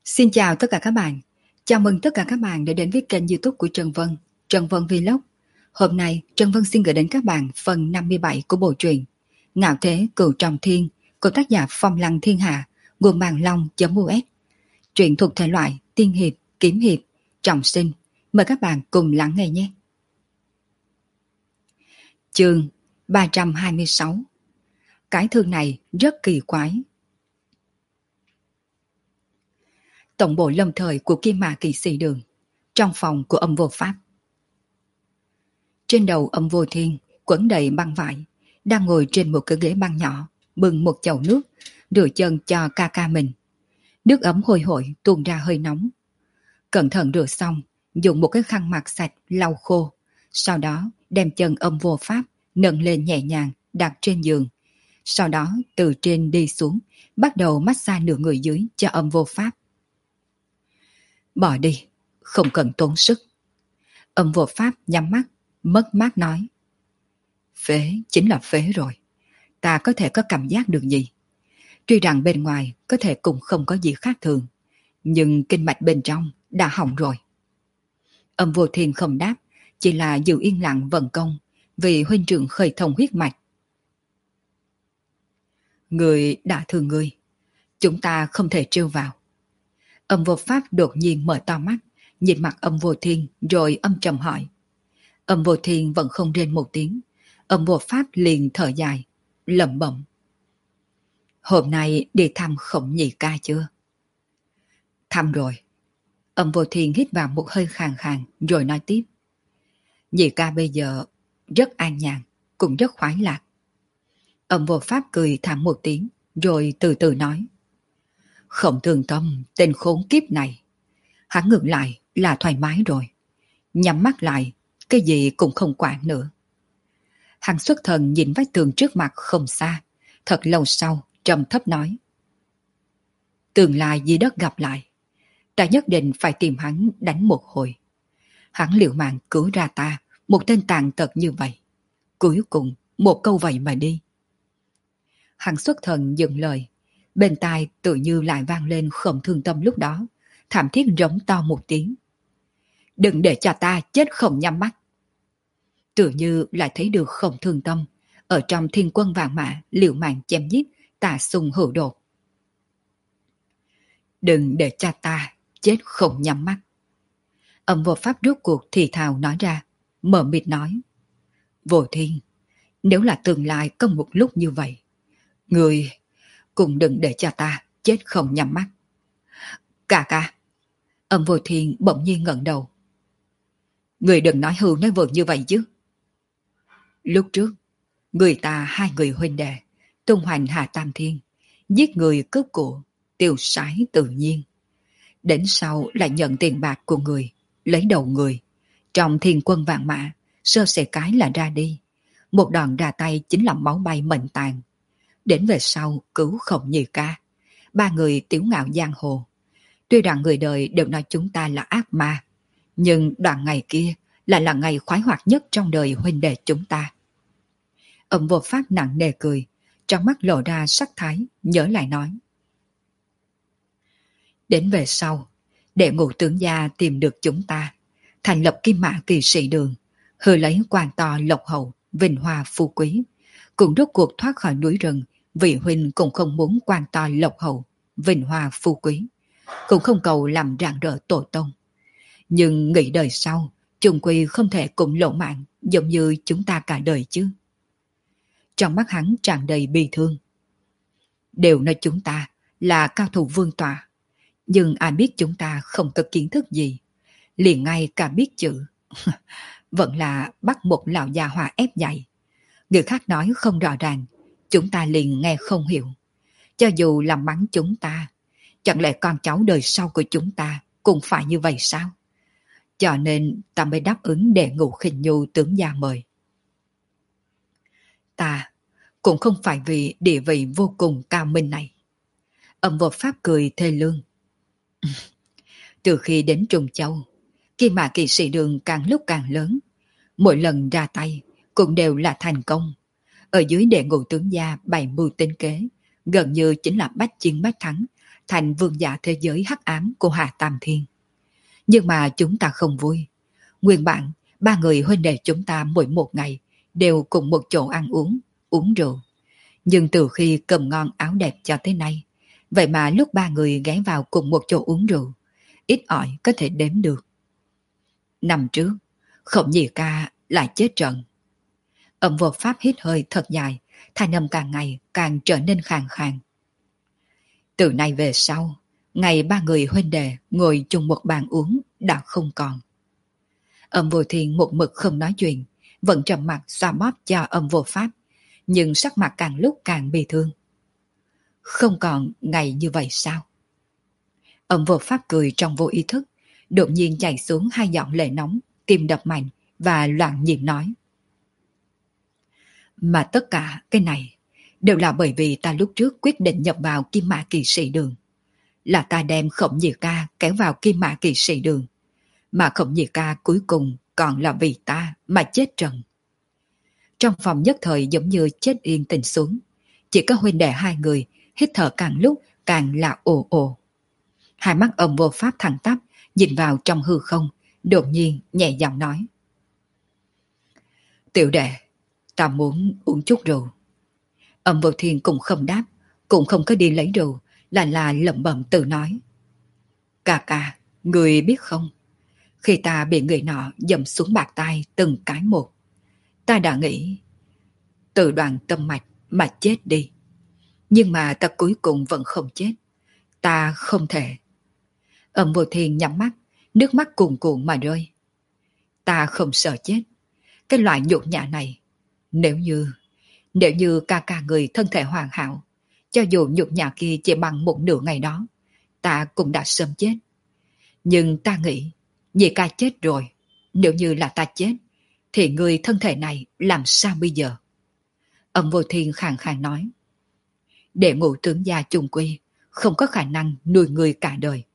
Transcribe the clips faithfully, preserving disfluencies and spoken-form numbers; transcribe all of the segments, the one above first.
Xin chào tất cả các bạn. Chào mừng tất cả các bạn đã đến với kênh YouTube của Trần Vân, Trần Vân Vlog. Hôm nay, Trần Vân xin gửi đến các bạn phần năm mươi bảy của bộ truyện Ngạo Thế Cửu Trọng Thiên của tác giả Phong Lăng Thiên Hạ, nguồn bàn long.us. Truyện thuộc thể loại tiên hiệp, kiếm hiệp, trọng sinh. Mời các bạn cùng lắng nghe nhé. Chương ba trăm hai mươi sáu. Cái thương này rất kỳ quái. Tổng bộ lâm thời của Kim Mã Kỵ Sĩ Đường, trong phòng của Âm Vô Pháp. Trên đầu Âm Vô Thiên quấn đầy băng vải, đang ngồi trên một cái ghế băng nhỏ, bưng một chậu nước, rửa chân cho ca ca mình. Nước ấm hôi hổi tuôn ra hơi nóng. Cẩn thận rửa xong, dùng một cái khăn mặt sạch lau khô, sau đó đem chân Âm Vô Pháp nâng lên nhẹ nhàng đặt trên giường. Sau đó từ trên đi xuống, bắt đầu massage nửa người dưới cho Âm Vô Pháp. Bỏ đi, không cần tốn sức. Âm Vô Pháp nhắm mắt, mất mát nói. Phế chính là phế rồi. Ta có thể có cảm giác được gì? Tuy rằng bên ngoài có thể cũng không có gì khác thường, nhưng kinh mạch bên trong đã hỏng rồi. Âm Vô Thiên không đáp, chỉ là giữ yên lặng vận công, vì huynh trưởng khởi thông huyết mạch. Người đã thương người, chúng ta không thể trêu vào. Âm Vô Pháp đột nhiên mở to mắt, nhìn mặt Âm Vô Thiên rồi âm trầm hỏi. Âm Vô Thiên vẫn không rên một tiếng. Âm Vô Pháp liền thở dài, lẩm bẩm. Hôm nay đi thăm Khổng Nhị ca chưa? Thăm rồi. Âm Vô Thiên hít vào một hơi khàn khàn rồi nói tiếp. Nhị ca bây giờ rất an nhàn, cũng rất khoái lạc. Âm Vô Pháp cười thảm một tiếng rồi từ từ nói. Khổng Thường Tâm tên khốn kiếp này, hắn ngược lại là thoải mái rồi, nhắm mắt lại cái gì cũng không quản nữa. Hắn xuất thần nhìn vách tường trước mặt không xa, thật lâu sau trầm thấp nói. Tương lai dưới đất gặp lại, ta nhất định phải tìm hắn đánh một hồi. Hắn liều mạng cứu ra ta, một tên tàn tật như vậy, cuối cùng một câu vậy mà đi. Hắn xuất thần dừng lời, bên tai tự như lại vang lên Khổng Thường Tâm lúc đó, thảm thiết rống to một tiếng. Đừng để cho ta chết không nhắm mắt. Tự như lại thấy được Khổng Thường Tâm ở trong thiên quân vạn mã liều mạng chém giết tà xung hữu đột. Đừng để cho ta chết không nhắm mắt. Âm Vô Pháp rốt cuộc thì thào nói ra, mở mịt nói. Vô Thiên, nếu là tương lai có một lúc như vậy, người cũng đừng để cho ta chết không nhắm mắt. Cả cả. Âm Vô Thiên bỗng nhiên ngẩng đầu. Người đừng nói hưu nói vượt như vậy chứ. Lúc trước, người ta hai người huynh đệ, tung hoành Hà Tam Thiên, giết người cướp của, tiêu sái tự nhiên. Đến sau lại nhận tiền bạc của người, lấy đầu người. Trong thiên quân vạn mã, sơ sẩy cái là ra đi. Một đòn ra tay chính là máu bay mệnh tàn. Đến về sau cứu Khổng Nhị ca, ba người tiểu ngạo giang hồ. Tuy rằng người đời đều nói chúng ta là ác ma, nhưng đoạn ngày kia lại là ngày khoái hoạt nhất trong đời huynh đệ chúng ta. Âm Vô Pháp nặng nề cười, trong mắt lộ ra sắc thái, nhớ lại nói. Đến về sau, đệ ngũ tướng gia tìm được chúng ta, thành lập Kim Mã Kỵ Sĩ Đường, hứa lấy quan to lộc hậu, vinh hoa phú quý, cũng rốt cuộc thoát khỏi núi rừng. Vị huynh cũng không muốn quan to lộc hậu, vinh hoa phú quý, cũng không cầu làm rạng rỡ tổ tông. Nhưng nghĩ đời sau, chung quy không thể cùng lộ mạng giống như chúng ta cả đời chứ. Trong mắt hắn tràn đầy bi thương. Đều nói chúng ta là cao thủ vương tọa, nhưng ai biết chúng ta không có kiến thức gì, liền ngay cả biết chữ. Vẫn là bắt một lão già hòa ép dạy. Người khác nói không rõ ràng, chúng ta liền nghe không hiểu. Cho dù là mắng chúng ta, chẳng lẽ con cháu đời sau của chúng ta cũng phải như vậy sao? Cho nên ta mới đáp ứng để Ngũ Khinh Nhu tướng gia mời. Ta cũng không phải vì địa vị vô cùng cao minh này. Âm Vô Pháp cười thê lương. Từ khi đến Trùng Châu, Kim Mã Kỵ Sĩ Đường càng lúc càng lớn, mỗi lần ra tay cũng đều là thành công. Ở dưới đệ ngũ tướng gia bày mưu tính kế, gần như chính là bách chiến bách thắng, thành vương giả thế giới hắc ám của Hà Tam Thiên. Nhưng mà chúng ta không vui. Nguyên bản, ba người huynh đệ chúng ta mỗi một ngày đều cùng một chỗ ăn uống, uống rượu. Nhưng từ khi cơm ngon áo đẹp cho tới nay, vậy mà lúc ba người ghé vào cùng một chỗ uống rượu, ít ỏi có thể đếm được. Năm trước, Khổng Nhị Ca lại chết trận. Âm Vô Pháp hít hơi thật dài, thanh âm càng ngày càng trở nên khàn khàn. Từ nay về sau, ngày ba người huynh đệ ngồi chung một bàn uống đã không còn. Âm Vô Thiên một mực không nói chuyện, vẫn trầm mặt xoa bóp cho Âm Vô Pháp, nhưng sắc mặt càng lúc càng bi thương. Không còn ngày như vậy sao? Âm Vô Pháp cười trong vô ý thức, đột nhiên chảy xuống hai giọt lệ nóng, tim đập mạnh và loạn nhịp nói. Mà tất cả cái này đều là bởi vì ta lúc trước quyết định nhập vào Kim Mã Kỵ Sĩ Đường. Là ta đem Khổng Nhị Ca kéo vào Kim Mã Kỵ Sĩ Đường. Mà Khổng Nhị Ca cuối cùng còn là vì ta mà chết trận. Trong phòng nhất thời giống như chết yên tĩnh xuống. Chỉ có huynh đệ hai người hít thở càng lúc càng là ồ ồ. Hai mắt Âm Vô Pháp thẳng tắp nhìn vào trong hư không, đột nhiên nhẹ giọng nói. Tiểu đệ, ta muốn uống chút rượu. Âm Vô Thiên cũng không đáp, cũng không có đi lấy rượu, là là lẩm bẩm tự nói. Ca ca, người biết không? Khi ta bị người nọ dầm xuống bạc tai từng cái một, ta đã nghĩ tự đoạn tâm mạch mà chết đi. Nhưng mà ta cuối cùng vẫn không chết. Ta không thể. Âm Vô Thiên nhắm mắt, nước mắt cuồn cuộn mà rơi. Ta không sợ chết. Cái loại nhục nhã này, nếu như, nếu như ca ca người thân thể hoàn hảo, cho dù nhục nhã kia chỉ bằng một nửa ngày đó, ta cũng đã sớm chết. Nhưng ta nghĩ, vì ca chết rồi, nếu như là ta chết, thì người thân thể này làm sao bây giờ? Âm Vô Thiên khàn khàn nói. Để ngũ tướng gia chung quy, không có khả năng nuôi người cả đời.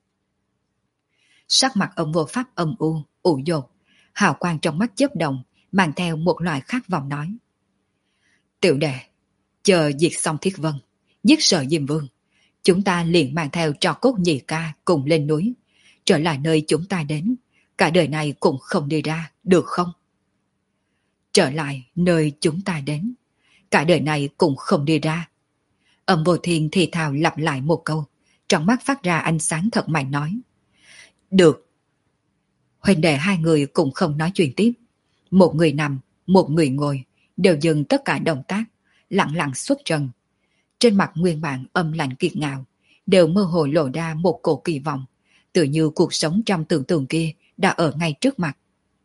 Sắc mặt Âm Vô Pháp âm u, ủ dột, hào quang trong mắt chớp động, mang theo một loại khát vọng nói. Tiểu đệ, chờ diệt xong Thiết Vân, giết Sở Diêm Vương, chúng ta liền mang theo trò cốt Nhị Ca cùng lên núi, trở lại nơi chúng ta đến, cả đời này cũng không đi ra, được không? Trở lại nơi chúng ta đến, cả đời này cũng không đi ra. Âm Vô Thiên thì thào lặp lại một câu, trong mắt phát ra ánh sáng thật mạnh nói. Được. Huynh đệ hai người cũng không nói chuyện tiếp. Một người nằm, một người ngồi, đều dừng tất cả động tác, lặng lặng xuất trần. Trên mặt nguyên bản âm lạnh kiệt ngạo, đều mơ hồ lộ ra một cổ kỳ vọng, tự như cuộc sống trong tưởng tượng kia đã ở ngay trước mặt.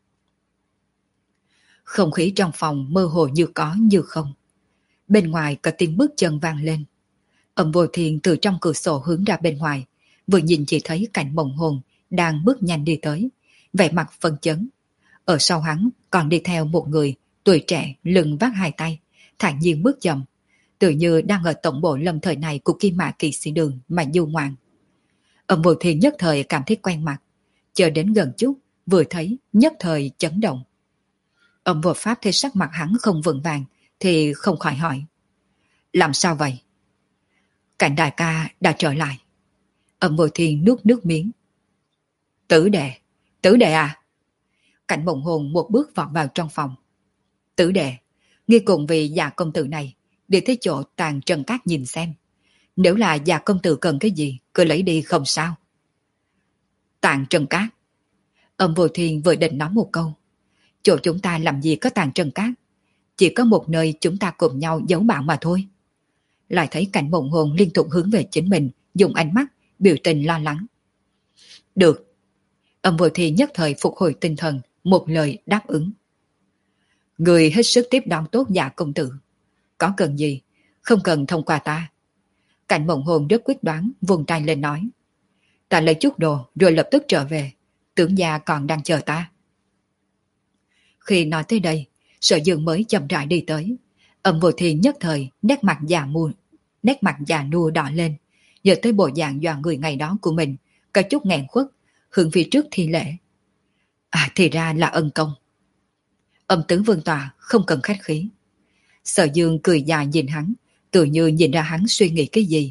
Không khí trong phòng mơ hồ như có như không. Bên ngoài có tiếng bước chân vang lên. Âm Vô Thiên từ trong cửa sổ hướng ra bên ngoài, vừa nhìn chỉ thấy cảnh Mộng Hồn đang bước nhanh đi tới, vẻ mặt phân chấn. Ở sau hắn còn đi theo một người tuổi trẻ, lưng vác hai tay, thản nhiên bước chậm, tự như đang ở tổng bộ lâm thời này của Kim Mã Kỵ Sĩ Đường mà du ngoạn. Âm Vô Thiên nhất thời cảm thấy quen mặt, chờ đến gần chút, vừa thấy nhất thời chấn động. Âm Vô Pháp thấy sắc mặt hắn không vững vàng thì không khỏi hỏi. Làm sao vậy? Cảnh đại ca đã trở lại. Âm Vô Thiên nuốt nước miếng. Tử đệ, tử đệ à? Cảnh Mộng Hồn một bước vọt vào trong phòng. Tử đệ, nghi cùng vì già công tử này, đi tới chỗ tàn trần cát nhìn xem. Nếu là già công tử cần cái gì, cứ lấy đi không sao. Tàn trần cát. Âm Vô Thiên vừa định nói một câu. Chỗ chúng ta làm gì có tàn trần cát, chỉ có một nơi chúng ta cùng nhau giấu bảo mà thôi. Lại thấy Cảnh Mộng Hồn liên tục hướng về chính mình, dùng ánh mắt, biểu tình lo lắng. Được. Âm Vô Thiên nhất thời phục hồi tinh thần, một lời đáp ứng. Người hết sức tiếp đón tốt dạ công tử. Có cần gì, không cần thông qua ta. Cảnh Mộng Hồn rất quyết đoán, vùng tay lên nói. Ta lấy chút đồ rồi lập tức trở về, tưởng gia còn đang chờ ta. Khi nói tới đây, Sở Dương mới chậm rãi đi tới. Âm Vô Thiên nhất thời nét mặt già mua, nét mặt già nua đỏ lên, nhớ tới bộ dạng dọa người ngày đó của mình, có chút nghẹn khuất, hướng phía trước thi lễ. À, thì ra là ân công. Âm tướng vương tọa không cần khách khí. Sở Dương cười dài nhìn hắn, tự như nhìn ra hắn suy nghĩ cái gì,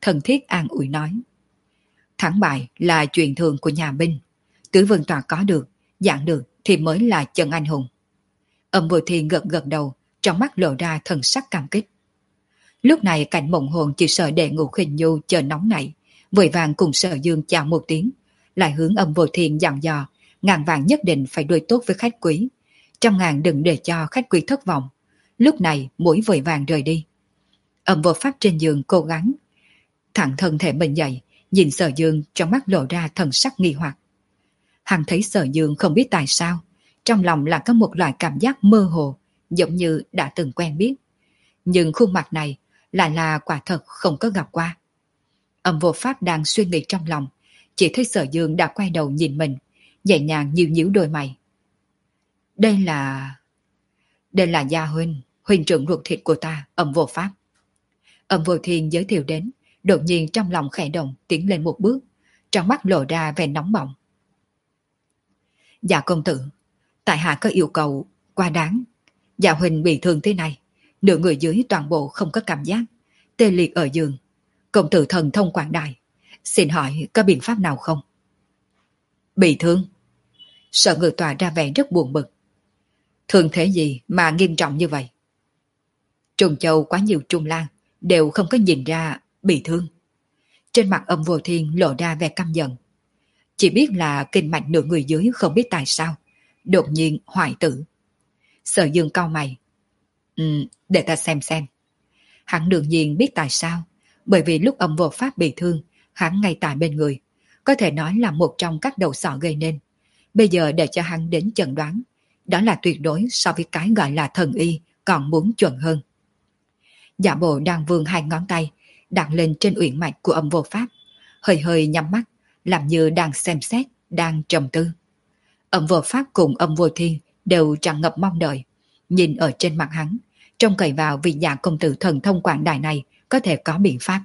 thân thiết an ủi nói. Thắng bại là chuyện thường của nhà binh. Tứ Vương Tọa có được, dạng được thì mới là chân anh hùng. Âm Vô Thiên gật gật đầu, trong mắt lộ ra thần sắc cảm kích. Lúc này Cảnh Mộng Hồn chỉ sợ Đệ Ngũ Khinh Nhu chờ nóng nảy, vội vàng cùng Sở Dương chào một tiếng, lại hướng Âm Vô Thiên dặn dò, ngàn vàng nhất định phải đối tốt với khách quý, trăm ngàn đừng để cho khách quý thất vọng. Lúc này mũi vội vàng rời đi. Âm Vô Pháp trên giường cố gắng thẳng thân thể mình dậy, nhìn Sở Dương, trong mắt lộ ra thần sắc nghi hoặc. Hắn thấy Sở Dương không biết tại sao, trong lòng là có một loại cảm giác mơ hồ, giống như đã từng quen biết. Nhưng khuôn mặt này lại là quả thật không có gặp qua. Âm Vô Pháp đang suy nghĩ trong lòng, chỉ thấy Sở Dương đã quay đầu nhìn mình, nhẹ nhàng nhíu nhíu đôi mày. Đây là... Đây là Gia Huynh, huynh trưởng ruột thịt của ta, Âm Vô Pháp. Âm Vô Thiên giới thiệu đến, đột nhiên trong lòng khẽ động, tiến lên một bước, trong mắt lộ ra vẻ nóng bỏng. Dạ công tử, tại hạ có yêu cầu quá đáng. Dạ huynh bị thương thế này, nửa người dưới toàn bộ không có cảm giác, tê liệt ở giường. Công tử thần thông quảng đại, xin hỏi có biện pháp nào không? Bị thương? Sở Ngự tỏa ra vẻ rất buồn bực. Thương thế gì mà nghiêm trọng như vậy? Trùng Châu quá nhiều trung lang, đều không có nhìn ra bị thương. Trên mặt Âm Vô Thiên lộ ra vẻ căm giận. Chỉ biết là kinh mạch nửa người dưới không biết tại sao, đột nhiên hoại tử. Sở Dương cau mày. Ừ, để ta xem xem. Hắn đương nhiên biết tại sao, bởi vì lúc Âm Vô Pháp bị thương, hắn ngay tại bên người, có thể nói là một trong các đầu sỏ gây nên. Bây giờ để cho hắn đến chẩn đoán, đó là tuyệt đối so với cái gọi là thần y còn muốn chuẩn hơn. Giả bộ đang vươn hai ngón tay đặt lên trên uyển mạch của Âm Vô Pháp, hơi hơi nhắm mắt, làm như đang xem xét, đang trầm tư. Âm Vô Pháp cùng Âm Vô Thiên đều tràn ngập mong đợi, nhìn ở trên mặt hắn, trông cậy vào vị Dạ công tử thần thông quảng đại này có thể có biện pháp.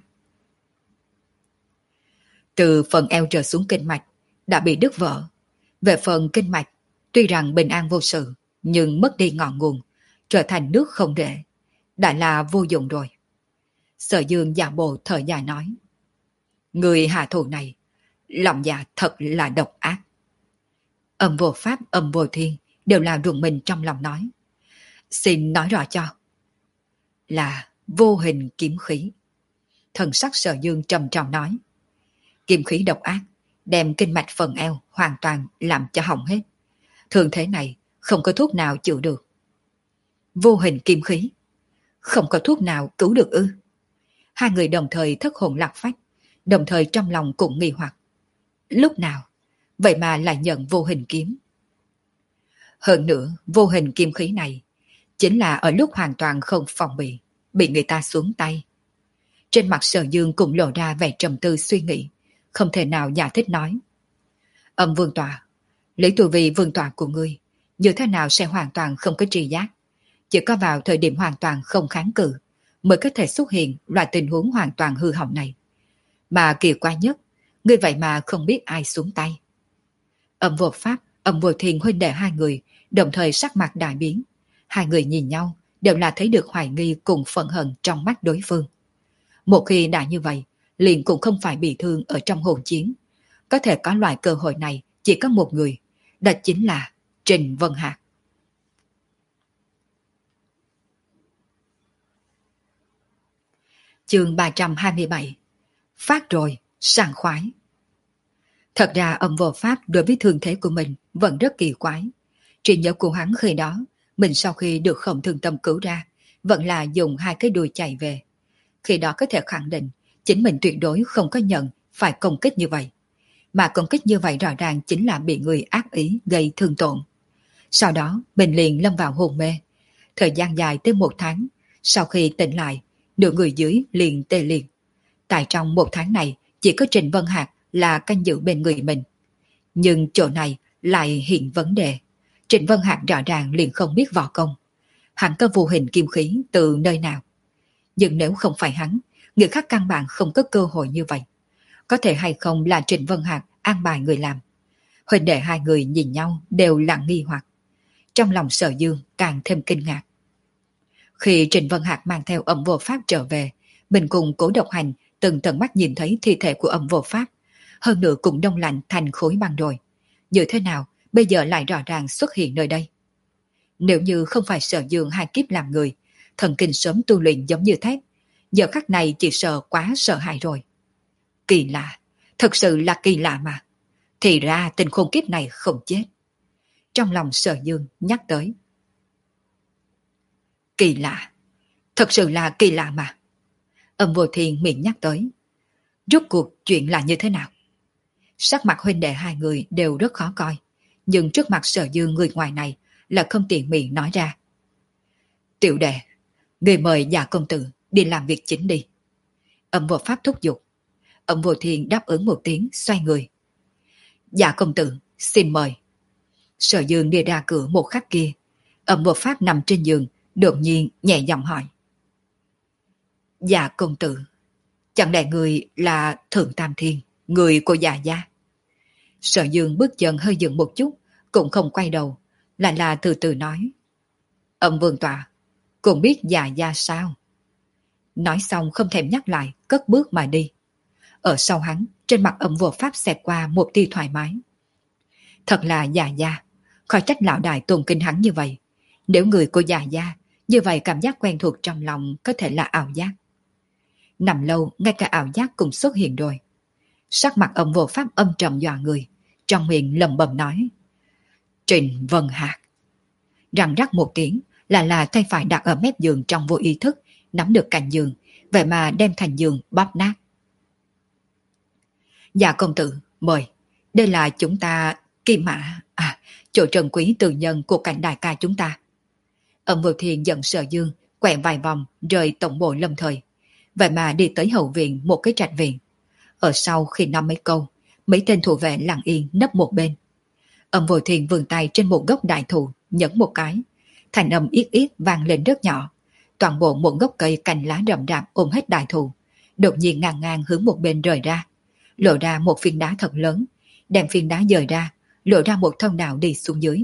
Từ phần eo trở xuống kinh mạch đã bị đứt vỡ. Về phần kinh mạch, tuy rằng bình an vô sự, nhưng mất đi ngọn nguồn, trở thành nước không rễ, đã là vô dụng rồi. Sở Dương giả bộ thở dài nói. Người hạ thủ này, lòng dạ thật là độc ác. Âm Vô Pháp, Âm Vô Thiên đều là rùng mình trong lòng nói. Xin nói rõ cho. Là vô hình kiếm khí. Thần sắc Sở Dương trầm trọng nói. Kiếm khí độc ác, đem kinh mạch phần eo hoàn toàn làm cho hỏng hết. Thường thế này không có thuốc nào chữa được. Vô hình kiếm khí, không có thuốc nào cứu được ư? Hai người đồng thời thất hồn lạc phách, đồng thời trong lòng cũng nghi hoặc. Lúc nào, vậy mà lại nhận vô hình kiếm? Hơn nữa, vô hình kiếm khí này chính là ở lúc hoàn toàn không phòng bị, bị người ta xuống tay. Trên mặt Sở Dương cũng lộ ra vẻ trầm tư suy nghĩ, không thể nào giải thích nói. Âm Vương Tọa, lấy tu vi vương tọa của ngươi, như thế nào sẽ hoàn toàn không có tri giác? Chỉ có vào thời điểm hoàn toàn không kháng cự, mới có thể xuất hiện loại tình huống hoàn toàn hư hỏng này. Mà kỳ quái nhất, ngươi vậy mà không biết ai xuống tay. Âm Vô Pháp, Âm Vô Thiên huynh đệ hai người, đồng thời sắc mặt đại biến. Hai người nhìn nhau, đều là thấy được hoài nghi cùng phẫn hận trong mắt đối phương. Một khi đã như vậy, liền cũng không phải bị thương ở trong hỗn chiến. Có thể có loại cơ hội này chỉ có một người, đó chính là Trình Vân Hạc. Chương ba trăm hai mươi bảy. Phát rồi, sảng khoái. Thật ra Âm Vô Pháp đối với thương thế của mình vẫn rất kỳ quái. Trí nhớ của hắn khi đó, mình sau khi được Khổng Thương Tâm cứu ra, vẫn là dùng hai cái đuôi chạy về. Khi đó có thể khẳng định, chính mình tuyệt đối không có nhận phải công kích như vậy. Mà công kích như vậy rõ ràng chính là bị người ác ý gây thương tổn. Sau đó, mình liền lâm vào hôn mê. Thời gian dài tới một tháng, sau khi tỉnh lại, nửa người dưới liền tê liệt. Tại trong một tháng này, chỉ có Trịnh Vân Hạc là canh giữ bên người mình. Nhưng chỗ này lại hiện vấn đề. Trịnh Vân Hạc rõ ràng liền không biết võ công. Hắn có vô hình kim khí từ nơi nào? Nhưng nếu không phải hắn, người khác căn bản không có cơ hội như vậy. Có thể hay không là Trịnh Vân Hạc an bài người làm? Huynh đệ hai người nhìn nhau đều lặng nghi hoặc. Trong lòng Sở Dương càng thêm kinh ngạc. Khi Trịnh Vân Hạc mang theo Âm Vô Pháp trở về, mình cùng Cố Độc Hành từng tận mắt nhìn thấy thi thể của Âm Vô Pháp, hơn nữa cũng đông lạnh thành khối băng rồi. Như thế nào bây giờ lại rõ ràng xuất hiện nơi đây? Nếu như không phải Sở Dương hai kiếp làm người, thần kinh sớm tu luyện giống như thép, giờ khắc này chỉ sợ quá sợ hãi rồi. Kỳ lạ, thật sự là kỳ lạ mà. Thì ra tên khôn kiếp này không chết. Trong lòng Sở Dương nhắc tới. Kỳ lạ, thật sự là kỳ lạ mà. Âm Vô Thiên miệng nhắc tới. Rốt cuộc chuyện là như thế nào? Sắc mặt huynh đệ hai người đều rất khó coi, nhưng trước mặt Sở Dương người ngoài này là không tiện miệng nói ra. Tiểu đệ, người mời Dạ công tử đi làm việc chính đi. Âm Vô Pháp thúc giục. Âm Vô Thiên đáp ứng một tiếng, xoay người. Dạ công tử, xin mời. Sở Dương đi ra cửa một khắc kia, Âm Vô Pháp nằm trên giường, đột nhiên nhẹ giọng hỏi. Dạ công tử, chẳng lẽ người là Thượng Tam Thiên, người của Dạ gia? Sở Dương bước chân hơi dừng một chút, cũng không quay đầu, lại là từ từ nói. Âm vương tọa, cũng biết Dạ gia sao? Nói xong không thèm nhắc lại, cất bước mà đi. Ở sau hắn, trên mặt Âm Vô Pháp xẹt qua một tia thoải mái. Thật là Dạ gia, khỏi trách lão đại tôn kính hắn như vậy. Nếu người của Dạ gia, như vậy cảm giác quen thuộc trong lòng có thể là ảo giác. Nằm lâu, ngay cả ảo giác cũng xuất hiện rồi. Sắc mặt Âm Vô Pháp âm trầm dọa người, trong miệng lẩm bẩm nói. Trình Vân Hạc. Răng rắc một tiếng, là là tay phải đặt ở mép giường trong vô ý thức, nắm được cạnh giường, vậy mà đem thành giường bóp nát. Dạ công tử, mời. Đây là chúng ta, Kim Mã, à, chỗ trần quý từ nhân của cảnh đại ca chúng ta. Âm Vô Thiên giận Sở Dương, quẹo vài vòng, rời tổng bộ lâm thời. Vậy mà đi tới hậu viện một cái trạch viện. Ở sau khi nói mấy câu, mấy tên thủ vệ lặng yên nấp một bên. Âm Vô Thiên vươn tay trên một gốc đại thụ, nhấn một cái. Thành âm ít ít vang lên rất nhỏ. Toàn bộ một gốc cây cành lá rậm rạp ôm hết đại thụ. Đột nhiên ngang ngang hướng một bên rời ra. Lộ ra một phiến đá thật lớn. Đem phiến đá dời ra, lộ ra một thông đạo đi xuống dưới.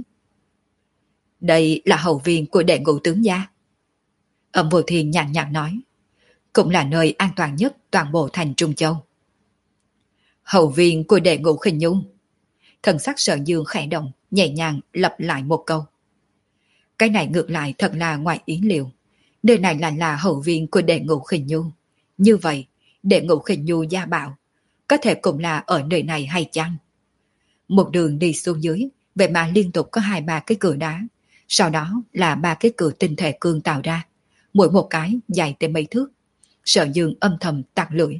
Đây là hậu viện của đệ ngũ tướng gia. Âm Vô Thiên nhàn nhạt nói. Cũng là nơi an toàn nhất toàn bộ thành Trung Châu. Hậu viện của đệ ngũ Khinh Nhung. Thần sắc Sở Dương khẽ động, nhẹ nhàng lặp lại một câu. Cái này ngược lại thật là ngoài ý liệu. Nơi này lại là hậu viện của đệ ngũ Khinh Nhung. Như vậy, đệ ngũ Khinh Nhung gia bảo, có thể cũng là ở nơi này hay chăng? Một đường đi xuống dưới, vậy mà liên tục có hai ba cái cửa đá. Sau đó là ba cái cửa tinh thể cương tạo ra. Mỗi một cái dài tới mấy thước. Sở Dương âm thầm tạc lưỡi.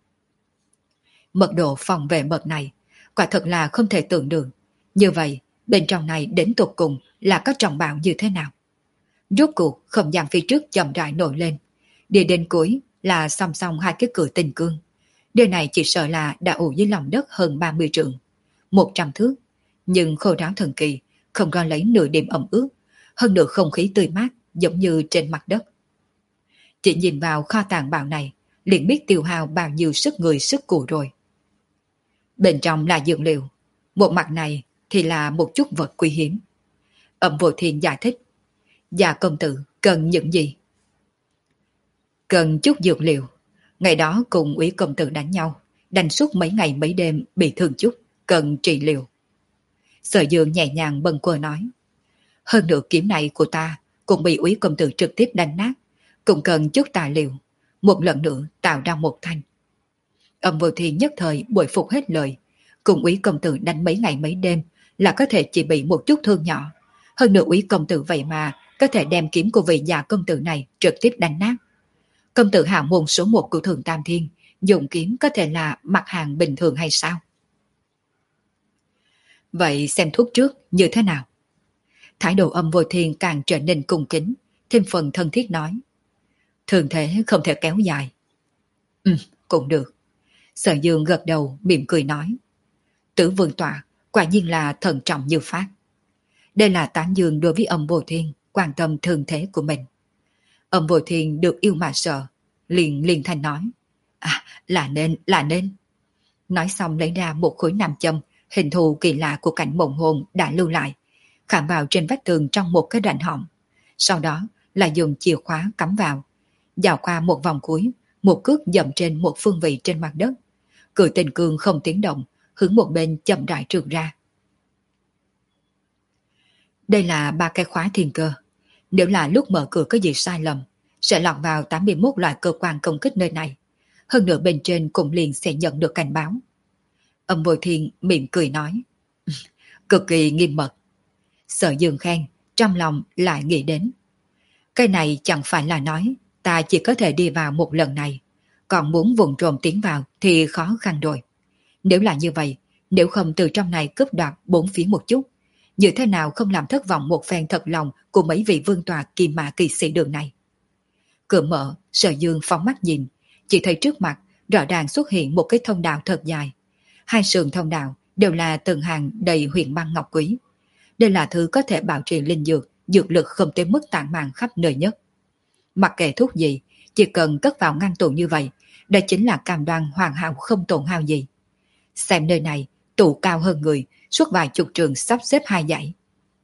Mật độ phòng vệ mật này quả thật là không thể tưởng được. Như vậy, bên trong này đến tột cùng là có trọng bảo như thế nào? Rốt cuộc không gian phía trước chậm rãi nổi lên. Đi đến cuối là song song hai cái cửa tinh cương. Nơi này chỉ sợ là đã ủ dưới lòng đất hơn ba mươi trượng, một trăm thước. Nhưng khô ráo thần kỳ, không có lấy nửa điểm ẩm ướt, hơn nửa không khí tươi mát giống như trên mặt đất. Chỉ nhìn vào kho tàng bảo này, liền biết tiêu hao bao nhiêu sức người sức của rồi. Bên trong là dược liệu, một mặt này thì là một chút vật quý hiếm. Âm Vô Thiên giải thích. Dạ công tử cần những gì? Cần chút dược liệu. Ngày đó cùng úy công tử đánh nhau, đánh suốt mấy ngày mấy đêm bị thương chút, cần trị liệu. Sở Dương nhẹ nhàng bâng quơ nói. Hơn nữa kiếm này của ta cũng bị úy công tử trực tiếp đánh nát, cũng cần chút tài liệu, một lần nữa tạo ra một thanh. Âm Vô Thiên nhất thời bội phục hết lời, cùng úy công tử đánh mấy ngày mấy đêm là có thể chỉ bị một chút thương nhỏ. Hơn nữa úy công tử vậy mà có thể đem kiếm của vị già công tử này trực tiếp đánh nát. Công tử hào môn số một của Thượng Tam Thiên, dùng kiếm có thể là mặt hàng bình thường hay sao? Vậy xem thuốc trước như thế nào? Thái độ Âm Vô Thiên càng trở nên cung kính, thêm phần thân thiết nói. Thường thế không thể kéo dài. Ừ, cũng được. Sở Dương gật đầu mỉm cười nói. Tử vương tọa quả nhiên là thận trọng như phát. Đây là tán dương đối với Âm Vô Thiên, quan tâm thường thế của mình. Âm Vô Thiên được yêu mà sợ, liền liền thanh nói. À, là nên, là nên. Nói xong lấy ra một khối nam châm, hình thù kỳ lạ của cảnh mộng hồn đã lưu lại, khảm vào trên vách tường trong một cái rãnh họng. Sau đó là dùng chìa khóa cắm vào, dạo qua một vòng cuối, một cước dậm trên một phương vị trên mặt đất. Cự Tình Cương không tiếng động, hướng một bên chậm rãi trượt ra. Đây là ba cái khóa thiên cơ. Nếu là lúc mở cửa có gì sai lầm, sẽ lọt vào tám mươi mốt loại cơ quan công kích nơi này. Hơn nữa bên trên cũng liền sẽ nhận được cảnh báo. Âm Vô Thiên miệng cười nói. Cực kỳ nghiêm mật. Sở Dương khen, trong lòng lại nghĩ đến. Cái này chẳng phải là nói ta chỉ có thể đi vào một lần này, còn muốn vùng trộm tiến vào thì khó khăn rồi. Nếu là như vậy, nếu không từ trong này cướp đoạt bốn phía một chút, như thế nào không làm thất vọng một phen thật lòng của mấy vị vương tòa kim mã kỳ sĩ đường này. Cửa mở, Sở Dương phóng mắt nhìn, chỉ thấy trước mặt rõ ràng xuất hiện một cái thông đạo thật dài. Hai sườn thông đạo đều là từng hàng đầy huyền băng ngọc quý. Đây là thứ có thể bảo trì linh dược, dược lực không tới mức tản mạn khắp nơi nhất. Mặc kệ thuốc gì, chỉ cần cất vào ngăn tủ như vậy, đây chính là cam đoan hoàn hảo không tổn hao gì. Xem nơi này, tủ cao hơn người, suốt vài chục trường sắp xếp hai dãy.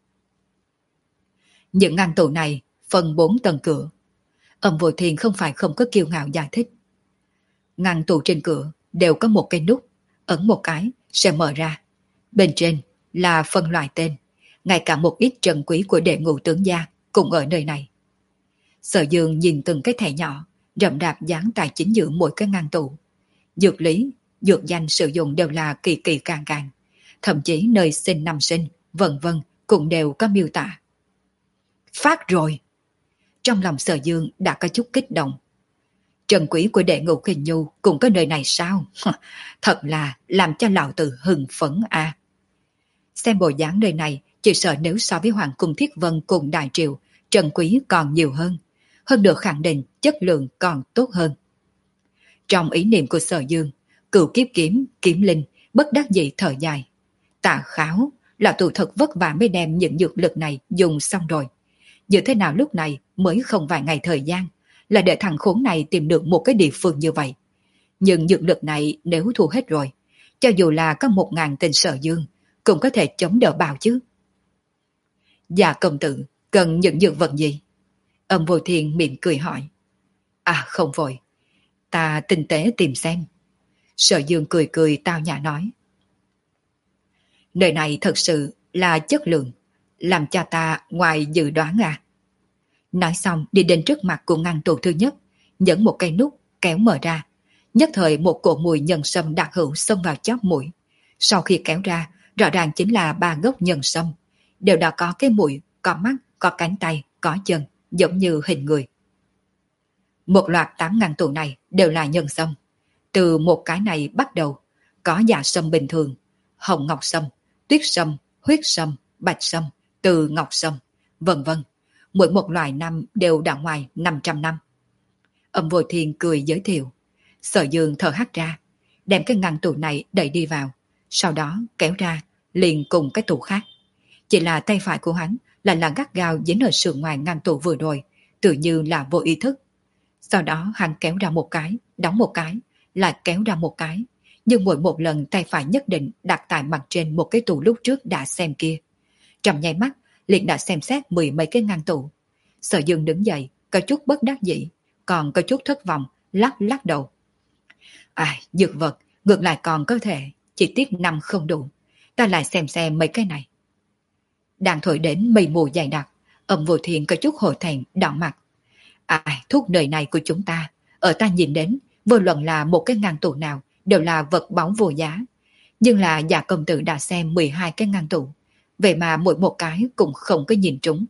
Những ngăn tủ này phân bốn tầng cửa. Âm Vô Thiên không phải không có kiêu ngạo giải thích. Ngăn tủ trên cửa đều có một cái nút, ấn một cái sẽ mở ra. Bên trên là phân loại tên, ngay cả một ít trần quý của đệ ngũ tướng gia cũng ở nơi này. Sở Dương nhìn từng cái thẻ nhỏ, rậm rạp dán tại chính giữa mỗi cái ngăn tủ. Dược lý, dược danh sử dụng đều là kỳ kỳ càng càng, thậm chí nơi sinh năm sinh, vân vân cũng đều có miêu tả. Phát rồi! Trong lòng Sở Dương đã có chút kích động. Trần quý của đệ ngũ Kình Nhu cũng có nơi này sao? Thật là làm cho lão tử hưng phấn à. Xem bộ dáng nơi này, chỉ sợ nếu so với Hoàng Cung Thiết Vân cùng Đại Triều, trần quý còn nhiều hơn. Hơn được khẳng định chất lượng còn tốt hơn. Trong ý niệm của Sở Dương, Cửu Kiếp Kiếm, Kiếm Linh, bất đắc dĩ thở dài. Tạ Kháo, lão tử thật vất vả mới đem những dược lực này dùng xong rồi. Như thế nào lúc này mới không vài ngày thời gian, là để thằng khốn này tìm được một cái địa phương như vậy. Nhưng dược lực này nếu thu hết rồi, cho dù là có một ngàn tên Sở Dương, cũng có thể chống đỡ bao chứ. Dạ công tử, cần những dược vật gì? Âm Vô Thiên miệng cười hỏi. À không vội, ta tinh tế tìm xem. Sở Dương cười cười tao nhã nói. Nơi này thật sự là chất lượng, làm cho ta ngoài dự đoán à. Nói xong đi đến trước mặt của ngăn tủ thứ nhất, nhấn một cây nút kéo mở ra. Nhất thời một cỗ mùi nhân sâm đặc hữu xông vào chóp mũi. Sau khi kéo ra, rõ ràng chính là ba gốc nhân sâm, đều đã có cái mũi, có mắt, có cánh tay, có chân, giống như hình người. Một loạt tám ngăn tủ này đều là nhân sâm. Từ một cái này bắt đầu, có dạ sâm bình thường, hồng ngọc sâm, tuyết sâm, huyết sâm, bạch sâm, từ ngọc sâm, vân vân. Mỗi một loài năm đều đã ngoài năm trăm năm. Âm Vô Thiên cười giới thiệu. Sở Dương thở hắt ra, đem cái ngăn tủ này đẩy đi vào, sau đó kéo ra, liền cùng cái tủ khác. Chỉ là tay phải của hắn là là gắt gao dính ở sườn ngoài ngăn tủ vừa rồi, tự như là vô ý thức. Sau đó hắn kéo ra một cái, đóng một cái, lại kéo ra một cái, nhưng mỗi một lần tay phải nhất định đặt tại mặt trên một cái tủ lúc trước đã xem kia. Trong nháy mắt, liền đã xem xét mười mấy cái ngăn tủ. Sở Dương đứng dậy, có chút bất đắc dĩ, còn có chút thất vọng, lắc lắc đầu. À, dược vật, ngược lại còn có thể, chỉ tiếc năm không đủ. Ta lại xem xem mấy cái này. Đang thổi đến mây mù dày đặc, Âm Vô Thiên có chút hồi thẹn đỏ mặt. À, thuốc đời này của chúng ta, ở ta nhìn đến, vô luận là một cái ngăn tủ nào, đều là vật báu vô giá. Nhưng là Dạ công tử đã xem mười hai cái ngăn tủ, vậy mà mỗi một cái cũng không có nhìn trúng.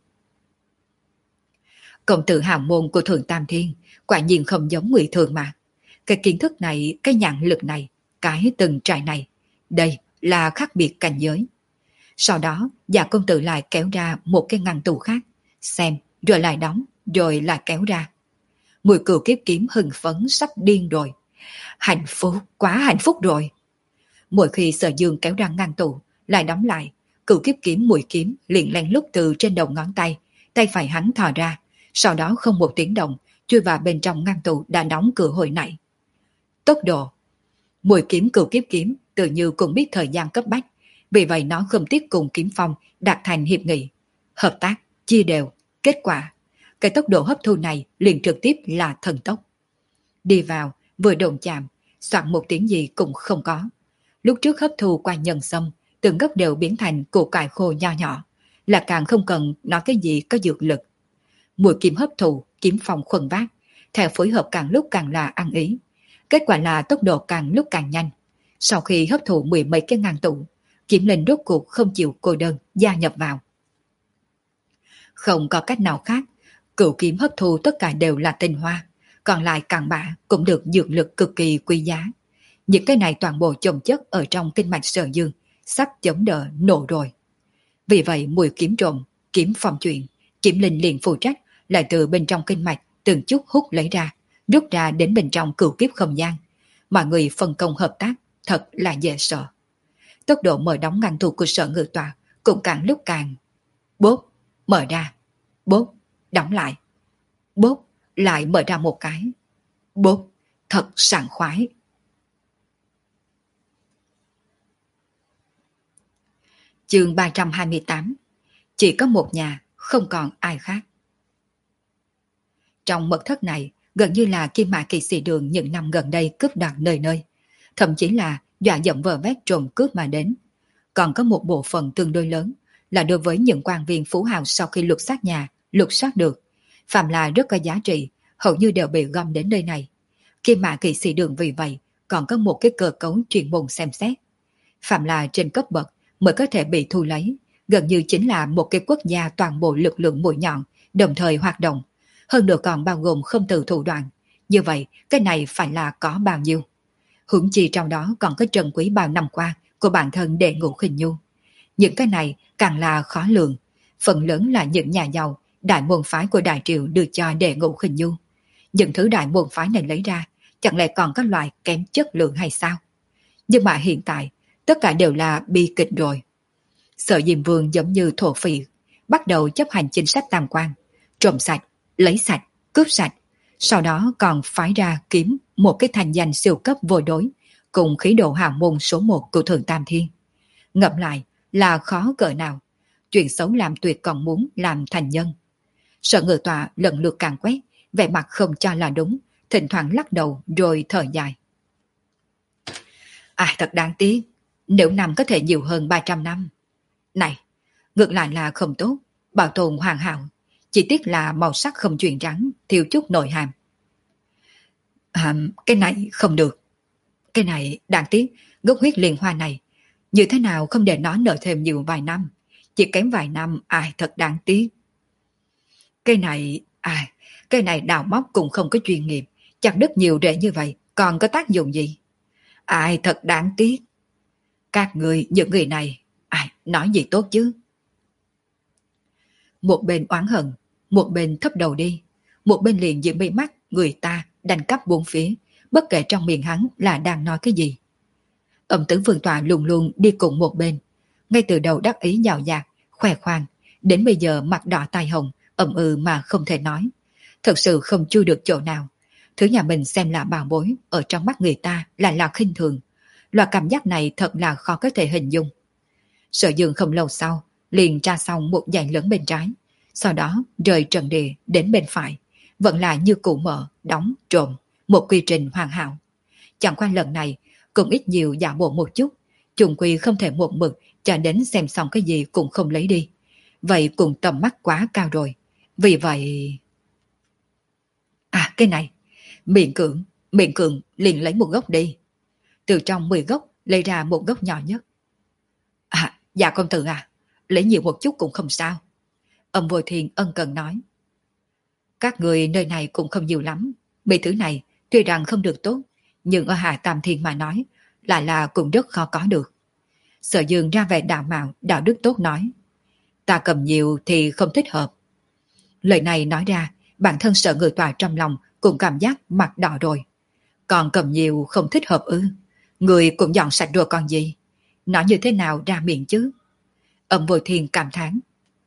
Công tử hào môn của Thượng Tam Thiên, quả nhiên không giống người thường mà. Cái kiến thức này, cái nhãn lực này, cái từng trại này, đây là khác biệt cảnh giới. Sau đó, Dạ công tử lại kéo ra một cái ngăn tủ khác, xem, rồi lại đóng, rồi lại kéo ra. Mùi Cửu Kiếp Kiếm hưng phấn sắp điên rồi. Hạnh phúc, quá hạnh phúc rồi. Mỗi khi Sở Dương kéo ra ngăn tủ, lại đóng lại, Cửu Kiếp Kiếm mùi kiếm liền lén lút từ trên đầu ngón tay, tay phải hắn thò ra, sau đó không một tiếng động, chui vào bên trong ngăn tủ đã đóng cửa hồi nãy. Tốc độ. Mùi kiếm Cửu Kiếp Kiếm tự như cũng biết thời gian cấp bách, vì vậy nó không tiếc cùng Kiếm Phong đạt thành hiệp nghị, hợp tác, chia đều. Kết quả, cái tốc độ hấp thu này liền trực tiếp là thần tốc. Đi vào, vừa đụng chạm, soạn một tiếng gì cũng không có. Lúc trước hấp thu qua nhân sâm, từng gốc đều biến thành củ cải khô nho nhỏ, là càng không cần nói cái gì có dược lực. Mùi kiếm hấp thụ, kiếm phòng khuẩn vác, theo phối hợp càng lúc càng là ăn ý. Kết quả là tốc độ càng lúc càng nhanh. Sau khi hấp thụ mười mấy cái ngàn tụ, kiếm linh rốt cuộc không chịu cô đơn, gia nhập vào. Không có cách nào khác, cửu kiếm hấp thu tất cả đều là tinh hoa, còn lại cặn bã cũng được dược lực cực kỳ quý giá. Những cái này toàn bộ chồng chất ở trong kinh mạch Sở Dương, sắp chống đỡ nổ rồi. Vì vậy mùi kiếm trộm, kiếm phòng chuyện, kiếm linh liền phụ trách lại từ bên trong kinh mạch từng chút hút lấy ra, rút ra đến bên trong cửu kiếp không gian. Mọi người phân công hợp tác, thật là dễ sợ. Tốc độ mở đóng ngăn tủ của Sở Ngự Tọa cũng càng lúc càng bốp, mở ra, bốp, đóng lại, bốp, lại mở ra một cái, bốp, thật sảng khoái. Chương ba trăm hai mươi tám. Chỉ có một nhà, không còn ai khác. Trong mật thất này, gần như là Kim Mã Kỵ Sĩ Đường những năm gần đây cướp đoạt nơi nơi, thậm chí là dọa dẫm vờ vét trộm cướp mà đến. Còn có một bộ phận tương đối lớn là đối với những quan viên phú hào sau khi lục soát nhà, lục soát được, phạm là rất có giá trị, hầu như đều bị gom đến nơi này. Kim Mã Kỵ Sĩ Đường vì vậy còn có một cái cơ cấu chuyên môn xem xét. Phạm là trên cấp bậc mới có thể bị thu lấy, gần như chính là một cái quốc gia toàn bộ lực lượng mũi nhọn, đồng thời hoạt động, hơn nữa còn bao gồm không từ thủ đoạn. Như vậy, cái này phải là có bao nhiêu? Huống chi trong đó còn có trần quý bao năm qua của bản thân Đệ Ngũ Khinh Nhu. Những cái này càng là khó lường, phần lớn là những nhà giàu, đại môn phái của Đại Triều đưa cho Đệ Ngũ Khinh Nhu. Những thứ đại môn phái này lấy ra, chẳng lẽ còn có loại kém chất lượng hay sao? Nhưng mà hiện tại, tất cả đều là bi kịch rồi. Sở Diêm Vương giống như thổ phỉ, bắt đầu chấp hành chính sách tam quan, trộm sạch, lấy sạch, cướp sạch, sau đó còn phái ra kiếm một cái thành danh siêu cấp vô đối, cùng khí độ hào môn số một của Thượng Tam Thiên. Ngẫm lại là khó cỡ nào, chuyện xấu làm tuyệt còn muốn làm thành nhân. Sở Ngự Tọa lần lượt càng quét, vẻ mặt không cho là đúng, thỉnh thoảng lắc đầu rồi thở dài. À, thật đáng tiếc, nếu năm có thể nhiều hơn ba trăm năm. Này, ngược lại là không tốt, bảo tồn hoàn hảo, chỉ tiếc là màu sắc không chuyển trắng, thiếu chút nội hàm. À, cái này không được. Cái này đáng tiếc, gốc huyết liền hoa này, như thế nào không để nó nở thêm nhiều vài năm, chỉ kém vài năm, ai thật đáng tiếc. Cái này, ai, cái này đào móc cũng không có chuyên nghiệp, chặt đứt nhiều rễ như vậy, còn có tác dụng gì? Ai thật đáng tiếc. Các người, những người này, ai nói gì tốt chứ? Một bên oán hận, một bên thấp đầu đi, một bên liền giữ mi mắt người ta đánh cắp bốn phía, bất kể trong miệng hắn là đang nói cái gì. Ẩm Tử Vương Tọa luôn luôn đi cùng một bên, ngay từ đầu đắc ý nhào nhạt, khoe khoang, đến bây giờ mặt đỏ tai hồng, ậm ừ mà không thể nói. Thật sự không chui được chỗ nào. Thứ nhà mình xem là bảo bối, ở trong mắt người ta lại là khinh thường. Loại cảm giác này thật là khó có thể hình dung. Sở Dương không lâu sau, liền tra xong một dãy lớn bên trái, sau đó rời trận địa đến bên phải, vẫn là như cũ mở, đóng, trộn, một quy trình hoàn hảo. Chẳng qua lần này, cũng ít nhiều giả bộ một chút, chung quy không thể một mực cho đến xem xong cái gì cũng không lấy đi. Vậy cũng tầm mắt quá cao rồi. Vì vậy... À, cái này, miệng cưỡng, miệng cưỡng liền lấy một gốc đi. Từ trong mười gốc lấy ra một gốc nhỏ nhất. À, dạ công tử à, lấy nhiều một chút cũng không sao. Âm Vô Thiên ân cần nói. Các người nơi này cũng không nhiều lắm. Mấy thứ này tuy rằng không được tốt, nhưng ở Hạ Tam Thiên mà nói, lại là cũng rất khó có được. Sở Dương ra vẻ đạo mạo, đạo đức tốt nói. Ta cầm nhiều thì không thích hợp. Lời này nói ra, bản thân Sở Ngự Tọa trong lòng cũng cảm giác mặt đỏ rồi. Còn cầm nhiều không thích hợp ư? Người cũng dọn sạch rồi còn gì? Nói như thế nào ra miệng chứ? Âm Vô Thiên cảm thán.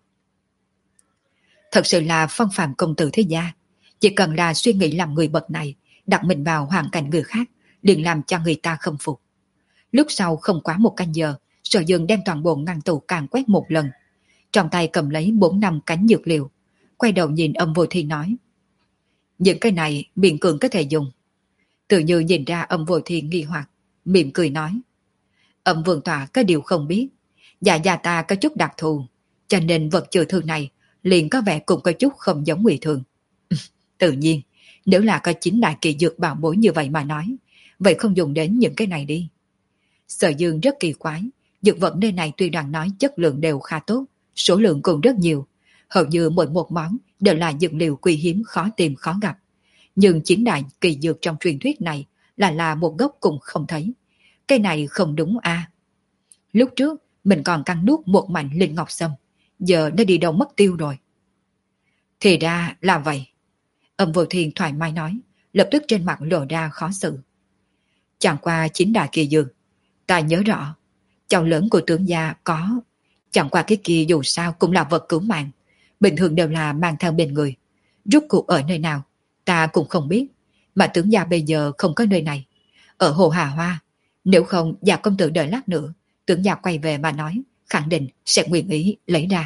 Thật sự là phong phạm công tử thế gia. Chỉ cần là suy nghĩ làm người bậc này, đặt mình vào hoàn cảnh người khác, liền làm cho người ta khâm phục. Lúc sau không quá một canh giờ, Sở Dương đem toàn bộ ngăn tủ càng quét một lần. Trong tay cầm lấy bốn năm cánh dược liệu, quay đầu nhìn Âm Vô Thiên nói. Những cái này miệng cường có thể dùng. Tự như nhìn ra Âm Vô Thiên nghi hoặc, mỉm cười nói. Âm Vương Tọa có điều không biết, dạ gia ta có chút đặc thù, cho nên vật chữa thương này liền có vẻ cũng có chút không giống người thường. Tự nhiên, nếu là có chính đại kỳ dược bảo bối như vậy mà nói, vậy không dùng đến những cái này đi. Sở Dương rất kỳ quái, dược vật nơi này tuy rằng nói chất lượng đều khá tốt, số lượng cũng rất nhiều, hầu như mỗi một món đều là dược liệu quý hiếm khó tìm khó gặp. Nhưng chính đại kỳ dược trong truyền thuyết này là là một gốc cũng không thấy. Cái này không đúng a. À. Lúc trước mình còn cắn nuốt một mảnh linh ngọc sâm, giờ nó đi đâu mất tiêu rồi. Thì ra là vậy. Âm Vô Thiên thoải mái nói, lập tức trên mặt lộ ra khó xử. Chẳng qua chính đại kỳ dược, ta nhớ rõ, cháu lớn của tướng gia có, chẳng qua cái kia dù sao cũng là vật cứu mạng, bình thường đều là mang theo bên người. Rốt cuộc ở nơi nào, ta cũng không biết, mà tướng gia bây giờ không có nơi này, ở Hồ Hà Hoa. Nếu không, gia công tử đợi lát nữa, tướng gia quay về mà nói, khẳng định sẽ nguyện ý lấy ra.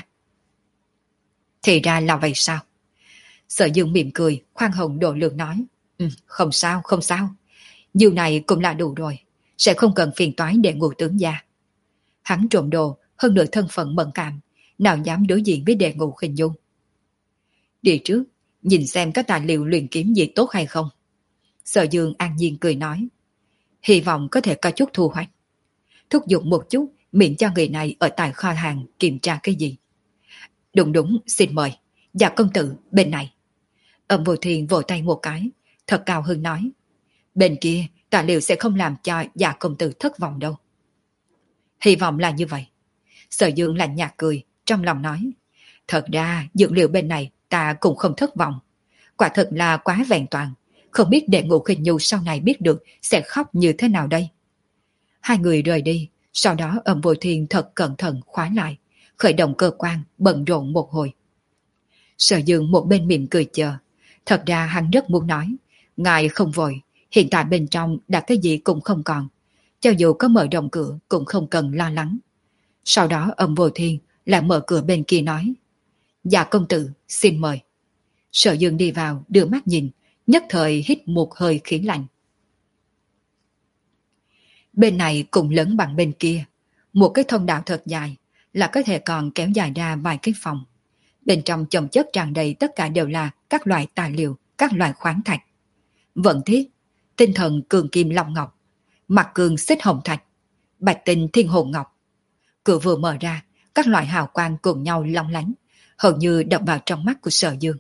Thì ra là vậy sao? Sở Dương mỉm cười, khoan hồng độ lượng nói, ừ, không sao, không sao. Điều này cũng là đủ rồi, sẽ không cần phiền toái để ngụ tướng gia. Hắn trộm đồ, hơn nửa thân phận mẫn cảm, nào dám đối diện với đệ ngũ Khinh Dung. Đi trước, nhìn xem có tài liệu luyện kiếm gì tốt hay không. Sở Dương an nhiên cười nói, hy vọng có thể có chút thu hoạch. Thúc giục một chút, miễn cho người này ở tại kho hàng kiểm tra cái gì. Đúng đúng, xin mời, dạ công tử, bên này. Âm Vô Thiên vỗ tay một cái, thật cao hứng nói, bên kia tài liệu sẽ không làm cho dạ công tử thất vọng đâu. Hy vọng là như vậy. Sở Dương lạnh nhạt cười, trong lòng nói, thật ra dược liệu bên này ta cũng không thất vọng. Quả thật là quá vẹn toàn, không biết đệ ngũ Khinh Nhu sau này biết được sẽ khóc như thế nào đây. Hai người rời đi, sau đó Âm Vô Thiên thật cẩn thận khóa lại, khởi động cơ quan, bận rộn một hồi. Sở Dương một bên mỉm cười chờ, thật ra hắn rất muốn nói, ngài không vội, hiện tại bên trong đã cái gì cũng không còn, cho dù có mở rộng cửa cũng không cần lo lắng. Sau đó Âm Vô Thiên lại mở cửa bên kia nói, dạ công tử, xin mời. Sở Dương đi vào, đưa mắt nhìn, nhất thời hít một hơi khí lạnh. Bên này cũng lớn bằng bên kia, một cái thông đạo thật dài, là có thể còn kéo dài ra vài cái phòng. Bên trong chồng chất tràn đầy tất cả đều là các loại tài liệu, các loại khoáng thạch. Vận thiết, tinh thần cường kim long ngọc, mặt cường xích hồng thạch, bạch tinh thiên hồn ngọc. Cửa vừa mở ra, các loại hào quang cùng nhau long lánh, hầu như đập vào trong mắt của Sở Dương.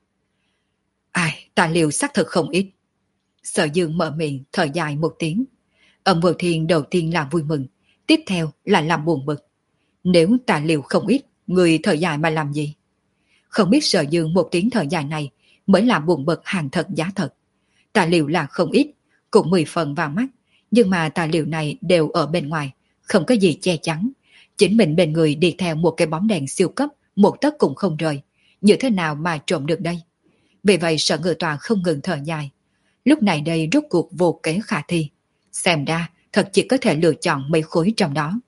Ai, tài liệu xác thực không ít. Sở Dương mở miệng thở dài một tiếng. Âm Vô Thiên đầu tiên là vui mừng, tiếp theo là làm buồn bực. Nếu tài liệu không ít, người thở dài mà làm gì? Không biết Sở Dương một tiếng thở dài này mới là buồn bực hàng thật giá thật. Tài liệu là không ít, cũng mười phần vào mắt, nhưng mà tài liệu này đều ở bên ngoài, không có gì che chắn. Chính mình bên người đi theo một cái bóng đèn siêu cấp, một tấc cũng không rời. Như thế nào mà trộm được đây? Vì vậy Sở Ngự Tòa không ngừng thở dài. Lúc này đây rốt cuộc vô kế khả thi. Xem ra thật chỉ có thể lựa chọn mấy khối trong đó.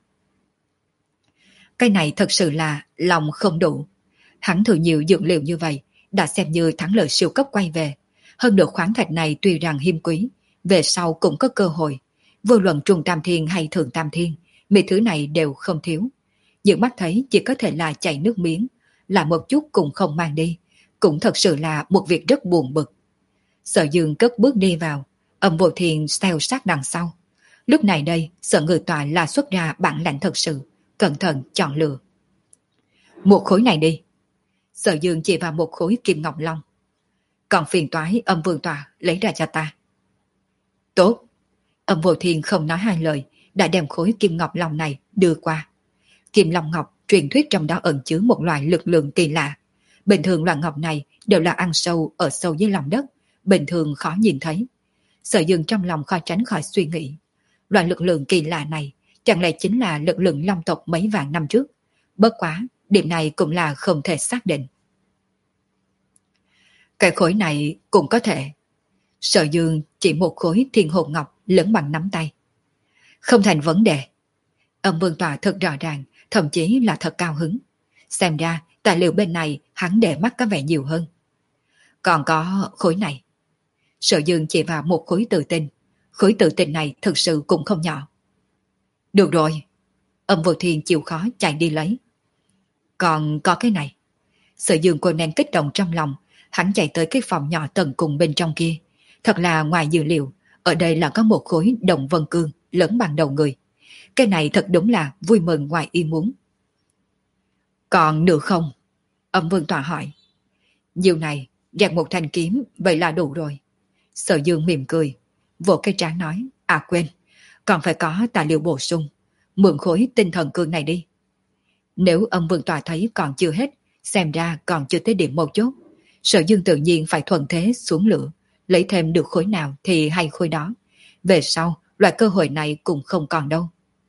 Cái này thật sự là lòng không đủ. Hắn thừa nhiều dược liệu như vậy, đã xem như thắng lợi siêu cấp quay về. Hơn nữa khoáng thạch này tuy rằng hiếm quý, về sau cũng có cơ hội. Vô luận trung tam thiên hay thượng tam thiên, mấy thứ này đều không thiếu. Nhưng mắt thấy chỉ có thể là chảy nước miếng, là một chút cũng không mang đi, cũng thật sự là một việc rất buồn bực. Sở Dương cất bước đi vào, Âm Vô Thiên theo sát đằng sau. Lúc này đây, Sở Ngự Tòa là xuất ra bản lãnh thật sự, cẩn thận chọn lựa. Một khối này đi. Sở Dương chỉ vào một khối kim ngọc long. Còn phiền toái Âm Vương Tòa lấy ra cho ta. Tốt. Âm Vô Thiên không nói hai lời, đã đem khối kim ngọc long này đưa qua. Kim long ngọc truyền thuyết trong đó ẩn chứa một loại lực lượng kỳ lạ. Bình thường loại ngọc này đều là ăn sâu ở sâu dưới lòng đất, bình thường khó nhìn thấy. Sở Dương trong lòng khó tránh khỏi suy nghĩ. Loại lực lượng kỳ lạ này chẳng lẽ chính là lực lượng long tộc mấy vạn năm trước? Bất quá, điểm này cũng là không thể xác định. Cái khối này cũng có thể. Sở Dương chỉ một khối thiên hồn ngọc lớn bằng nắm tay. Không thành vấn đề. Âm Vương Tòa thật rõ ràng, thậm chí là thật cao hứng. Xem ra tài liệu bên này hắn để mắt có vẻ nhiều hơn. Còn có khối này. Sở Dương chỉ vào một khối tự tinh. Khối tự tinh này thực sự cũng không nhỏ. Được rồi. Âm Vô Thiên chịu khó chạy đi lấy. Còn có cái này. Sở Dương cô nên kích động trong lòng. Hắn chạy tới cái phòng nhỏ tầng cùng bên trong kia. Thật là ngoài dự liệu, ở đây là có một khối đồng vân cương lớn bằng đầu người. Cái này thật đúng là vui mừng ngoài ý muốn. Còn nữa không? Âm Vương Tọa hỏi. Nhiều này, rèn một thanh kiếm, vậy là đủ rồi. Sở Dương mỉm cười, vỗ cái trán nói, à quên, còn phải có tài liệu bổ sung, mượn khối tinh thần cương này đi. Nếu Âm Vương Tọa thấy còn chưa hết, xem ra còn chưa tới điểm một chốt. Sở Dương tự nhiên phải thuận thế xuống lửa, lấy thêm được khối nào thì hay khối đó. Về sau, loại cơ hội này cũng không còn đâu.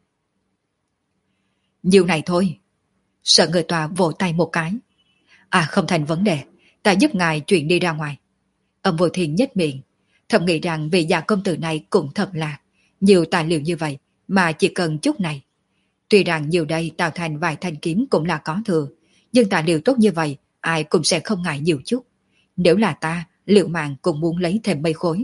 Nhiều này thôi. Sở Người Tòa vỗ tay một cái. À không thành vấn đề, ta giúp ngài chuyển đi ra ngoài. Âm Vô Thiên nhếch miệng, thầm nghĩ rằng vị già công tử này cũng thật là nhiều tài liệu như vậy mà chỉ cần chút này. Tuy rằng nhiều đây tạo thành vài thanh kiếm cũng là có thừa, nhưng tài liệu tốt như vậy ai cũng sẽ không ngại nhiều chút. Nếu là ta, liệu mạng cũng muốn lấy thêm mấy khối.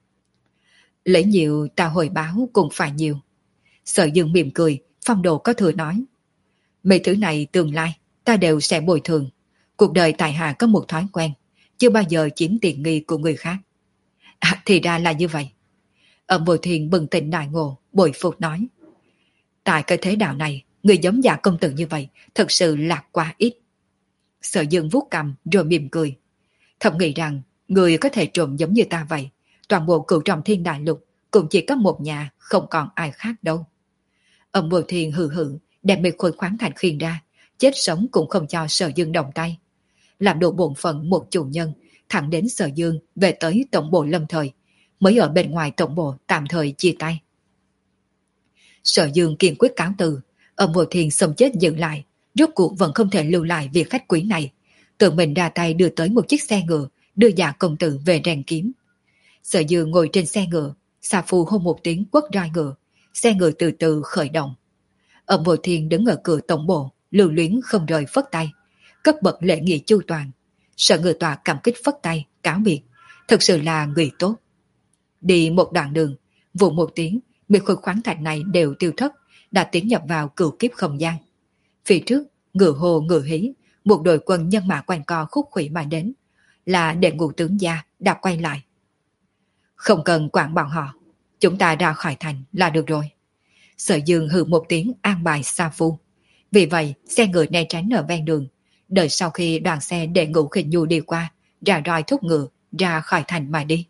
Lấy nhiều ta hồi báo cũng phải nhiều. Sở Dương mỉm cười, phong độ có thừa nói. Mấy thứ này tương lai ta đều sẽ bồi thường. Cuộc đời tại hạ có một thói quen, chưa bao giờ chiếm tiện nghi của người khác. À, thì ra là như vậy. Âm Vô Thiên bừng tỉnh đại ngộ, bội phục nói. Tại cái thế đạo này, người giống giả công tử như vậy thật sự là quá ít. Sở Dương vuốt cằm rồi mỉm cười. Thầm nghĩ rằng người có thể trộm giống như ta vậy, toàn bộ cửu trọng thiên đại lục cũng chỉ có một nhà, không còn ai khác đâu. Âm Vô Thiên hừ hừ đem mấy khối khoáng thạch khiêng ra, chết sống cũng không cho Sở Dương động tay. Làm đủ bổn phận một chủ nhân, thẳng đến Sở Dương về tới tổng bộ lâm thời, mới ở bên ngoài tổng bộ tạm thời chia tay. Sở Dương kiên quyết cáo từ, Âm Vô Thiên sống chết dừng lại, rốt cuộc vẫn không thể lưu lại việc khách quý này, tự mình ra tay đưa tới một chiếc xe ngựa, đưa giả công tử về rèn kiếm. Sở Dương ngồi trên xe ngựa, xà phu hô một tiếng quất roi ngựa, xe ngựa từ từ khởi động. Âm Vô Thiên đứng ở cửa tổng bộ, lưu luyến không rời phất tay, cấp bậc lễ nghi chu toàn. Sở Ngự Tọa cảm kích phất tay, cáo biệt, thực sự là người tốt. Đi một đoạn đường, vụ một tiếng, mấy khối khoáng thạch này đều tiêu thất, đã tiến nhập vào cửu kiếp không gian. Phía trước, ngựa hồ ngựa hí, một đội quân nhân mã quanh co khúc khủy mà đến, là đệ ngũ tướng gia đã quay lại. Không cần quản bọn họ, chúng ta ra khỏi thành là được rồi. Sở Dương hừ một tiếng an bài sa phu. Vì vậy, xe ngựa né tránh ở ven đường, đợi sau khi đoàn xe đệ ngũ khinh nhu đi qua, ra roi thúc ngựa, ra khỏi thành mà đi.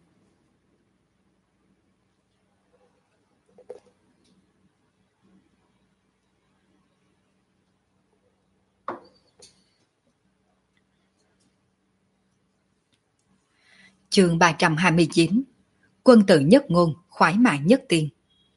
Chương ba trăm hai mươi chín. Quân tử nhất ngôn, khoái mã nhất tiên.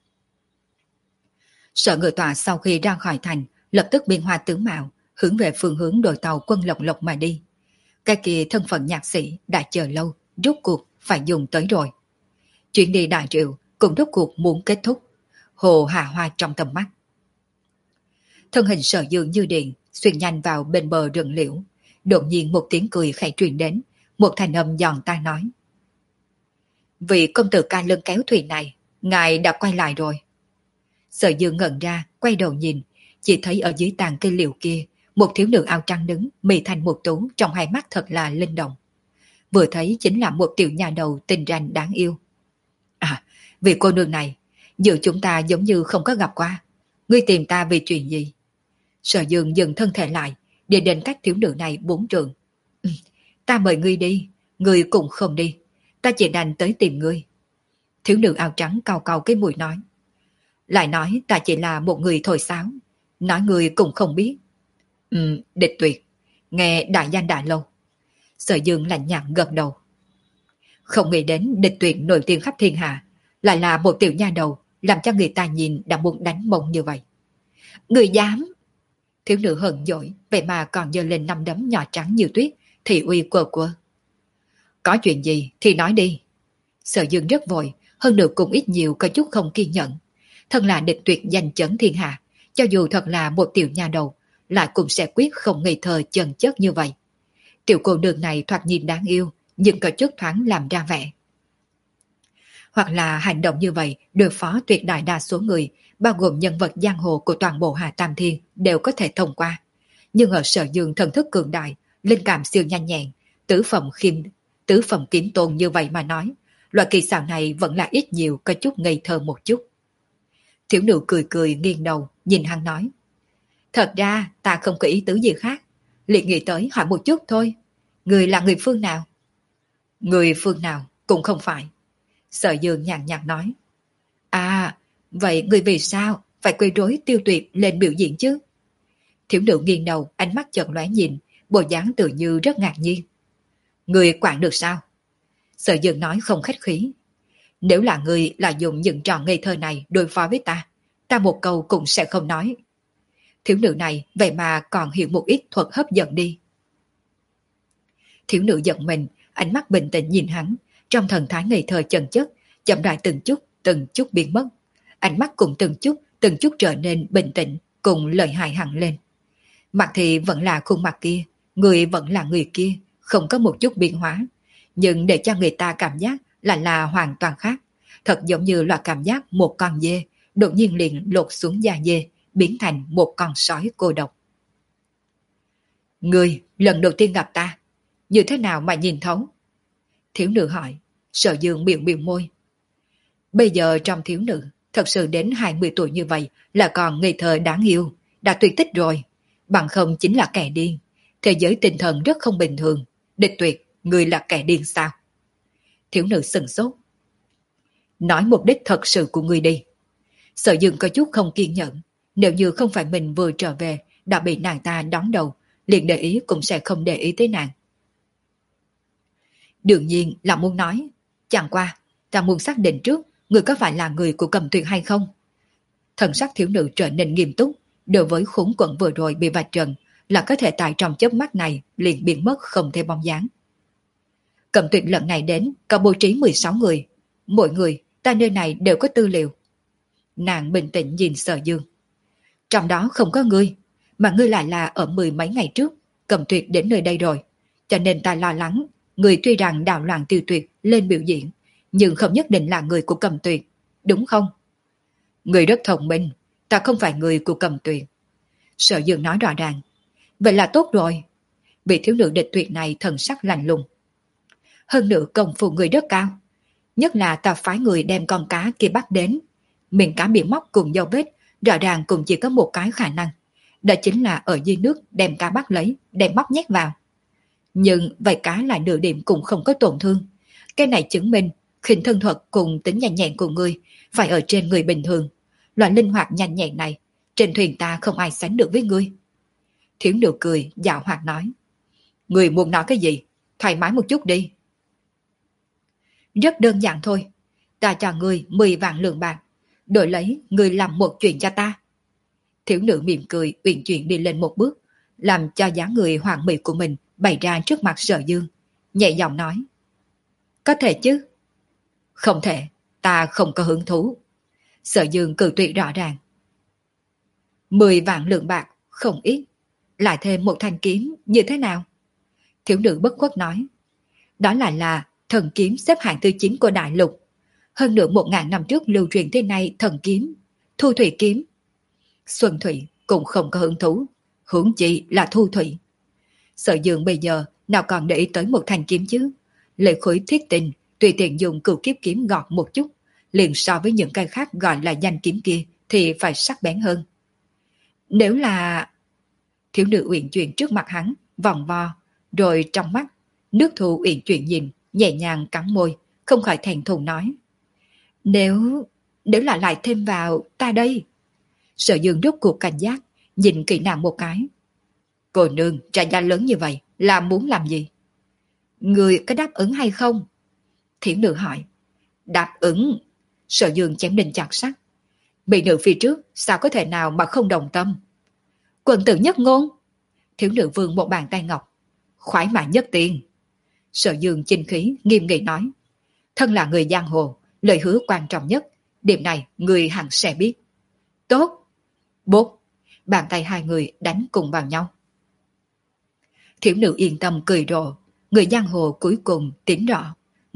Sở Ngự Tọa sau khi ra khỏi thành, lập tức biến hoa tướng mạo, hướng về phương hướng đội tàu quân Lộc Lộc mà đi. Cái kia thân phận nhạc sĩ đã chờ lâu, rốt cuộc phải dùng tới rồi. Chuyện đi đại triệu cũng rốt cuộc muốn kết thúc. Hồ hạ hoa trong tầm mắt. Thân hình Sở Dương như điện, xuyên nhanh vào bên bờ rừng liễu. Đột nhiên một tiếng cười khẽ truyền đến, một thanh âm giòn tai nói. Vị công tử ca lưng kéo thuyền này, ngài đã quay lại rồi. Sở Dương ngẩn ra, quay đầu nhìn, chỉ thấy ở dưới tàn cây liễu kia, một thiếu nữ áo trắng đứng, mì thành một tú, trong hai mắt thật là linh động. Vừa thấy chính là một tiểu nhà đầu tình ranh đáng yêu. À, vì cô nương này, giữa chúng ta giống như không có gặp qua. Ngươi tìm ta vì chuyện gì? Sở Dương dừng thân thể lại, để đến cách thiếu nữ này bốn trượng. Ừ, ta mời ngươi đi, ngươi cũng không đi. Ta chỉ đành tới tìm ngươi. Thiếu nữ áo trắng cau cau cái mũi nói. Lại nói ta chỉ là một người thổi sáo. Nói ngươi cũng không biết. Ừ, Địch Tuyệt. Nghe đại danh đã lâu. Sở Dương lạnh nhạt gật đầu. Không nghĩ đến Địch Tuyệt nổi tiếng khắp thiên hạ, lại là một tiểu nha đầu, làm cho người ta nhìn đã muốn đánh mông như vậy. Người dám! Thiếu nữ hận dỗi, vậy mà còn giơ lên năm đấm nhỏ trắng như tuyết, thị uy quơ quơ. Có chuyện gì thì nói đi. Sở Dương rất vội, hơn nữa cũng ít nhiều có chút không kiên nhẫn. Thân là Địch Tuyệt danh chấn thiên hạ, cho dù thật là một tiểu nha đầu, lại cũng sẽ quyết không ngây thơ chần chất như vậy. Tiểu cô nương này thoạt nhìn đáng yêu, nhưng có chút thoáng làm ra vẻ. hoặc là hành động như vậy đối phó tuyệt đại đa số người, bao gồm nhân vật giang hồ của toàn bộ Hà Tam Thiên đều có thể thông qua. Nhưng ở Sở Dương thần thức cường đại, linh cảm siêu nhanh nhẹn, tứ phẩm khiêm, tứ phẩm kiếm tôn như vậy mà nói, loại kỳ xảo này vẫn là ít nhiều có chút ngây thơ một chút. Thiếu nữ cười cười nghiêng đầu, nhìn hắn nói. Thật ra ta không có ý tứ gì khác, liền nghĩ tới hỏi một chút thôi. Người là người phương nào? Người phương nào cũng không phải. Sở Dương nhàn nhạt nói. À, vậy người vì sao phải quấy rối Tiêu Tuyệt lên biểu diễn chứ? Thiếu nữ nghiêng đầu, ánh mắt chợt lóe nhìn, bộ dáng tự như rất ngạc nhiên. Người quản được sao? Sở Dương nói không khách khí. Nếu là người là dùng những trò ngây thơ này đối phó với ta, ta một câu cũng sẽ không nói. Thiếu nữ này vậy mà còn hiểu một ít thuật hấp dẫn đi. Thiếu nữ giận mình, ánh mắt bình tĩnh nhìn hắn, trong thần thái ngây thơ chần chất, chậm rãi từng chút, từng chút biến mất. Ánh mắt cũng từng chút, từng chút trở nên bình tĩnh, cùng lợi hại hẳn lên. Mặt thì vẫn là khuôn mặt kia, người vẫn là người kia, không có một chút biến hóa. Nhưng để cho người ta cảm giác là là hoàn toàn khác. Thật giống như loại cảm giác một con dê, đột nhiên liền lột xuống da dê, biến thành một con sói cô độc. Người lần đầu tiên gặp ta, như thế nào mà nhìn thấu? Thiếu nữ hỏi. Sở Dương miệng miệng môi. Bây giờ trong thiếu nữ, thật sự đến hai mươi tuổi như vậy là còn ngây thơ đáng yêu, đã tuyệt tích rồi. Bằng không chính là kẻ điên. Thế giới tinh thần rất không bình thường. Địch Tuyệt, người là kẻ điên sao? Thiếu nữ sừng sốt. Nói mục đích thật sự của người đi. Sở Dương có chút không kiên nhẫn. Nếu như không phải mình vừa trở về đã bị nàng ta đón đầu, liền để ý cũng sẽ không để ý tới nàng. Đương nhiên là muốn nói. Chẳng qua, ta muốn xác định trước người có phải là người của Cầm Tuyệt hay không. Thần sắc thiếu nữ trở nên nghiêm túc. Đối với khốn quẩn vừa rồi bị vạch trần là có thể tại trong chớp mắt này liền biến mất không thể bóng dáng. Cầm Tuyệt lần này đến có bố trí mười sáu người. Mỗi người ta nơi này đều có tư liệu. Nàng bình tĩnh nhìn Sở Dương. Trong đó không có ngươi, mà ngươi lại là ở mười mấy ngày trước Cầm Tuyệt đến nơi đây rồi. Cho nên ta lo lắng người tuy rằng đảo loạn Tiêu Tuyệt lên biểu diễn, nhưng không nhất định là người của Cầm Tuyệt, đúng không? Người rất thông minh, ta không phải người của Cầm Tuyệt. Sở Dương nói rõ ràng. Vậy là tốt rồi. Vị thiếu nữ Địch Tuyệt này thần sắc lạnh lùng. Hơn nữa công phu người rất cao. Nhất là ta phái người đem con cá kia bắt đến. Miệng cá bị móc cùng dấu vết, rõ ràng cũng chỉ có một cái khả năng. Đó chính là ở dưới nước đem cá bắt lấy, đem móc nhét vào. Nhưng vậy cá lại nửa điểm cũng không có tổn thương. Cái này chứng minh khinh thân thuật cùng tính nhanh nhẹn của ngươi phải ở trên người bình thường. Loại linh hoạt nhanh nhẹn này, trên thuyền ta không ai sánh được với ngươi. Thiếu nữ cười, dạo hoạt nói. Ngươi muốn nói cái gì? Thoải mái một chút đi. Rất đơn giản thôi. Ta cho ngươi mười vạn lượng bạc, đổi lấy ngươi làm một chuyện cho ta. Thiếu nữ mỉm cười, uyển chuyển đi lên một bước, làm cho dáng người hoàng mỹ của mình bày ra trước mặt Sở Dương, nhẹ giọng nói. Có thể chứ? Không thể, ta không có hứng thú. Sở Dương cự tuyệt rõ ràng. Mười vạn lượng bạc, không ít. Lại thêm một thanh kiếm, như thế nào? Thiếu nữ bất khuất nói. Đó lại là thần kiếm xếp hạng thứ chín của đại lục. Hơn nữa một ngàn năm trước lưu truyền thế này thần kiếm, Thu Thủy kiếm. Xuân Thủy cũng không có hứng thú, huống chi là Thu Thủy. Sở Dương bây giờ nào còn để ý tới một thanh kiếm chứ. Lệ khối thiết tình, tùy tiện dùng cửu kiếp kiếm gọt một chút, liền so với những cái khác gọi là danh kiếm kia thì phải sắc bén hơn. Nếu là... Thiếu nữ uyển chuyển trước mặt hắn, vòng vo, rồi trong mắt, nước thu uyển chuyển nhìn, nhẹ nhàng cắn môi, không khỏi thẹn thùng nói. Nếu... nếu là lại thêm vào ta đây. Sở Dương rốt cuộc cảnh giác, nhìn kỹ nàng một cái. Cô nương trả giá lớn như vậy là muốn làm gì? Người có đáp ứng hay không? Thiếu nữ hỏi. Đáp ứng. Sở Dương chém đinh chặt sắt. Bị nữ phía trước sao có thể nào mà không đồng tâm? Quần tử nhất ngôn. Thiếu nữ vương một bàn tay ngọc. Khoái mã nhất tiền. Sở Dương chinh khí nghiêm nghị nói. Thân là người giang hồ, lời hứa quan trọng nhất. Điểm này người hẳn sẽ biết. Tốt. Bốt. Bàn tay hai người đánh cùng vào nhau. Thiếu nữ yên tâm cười rộ. Người giang hồ cuối cùng tính rõ.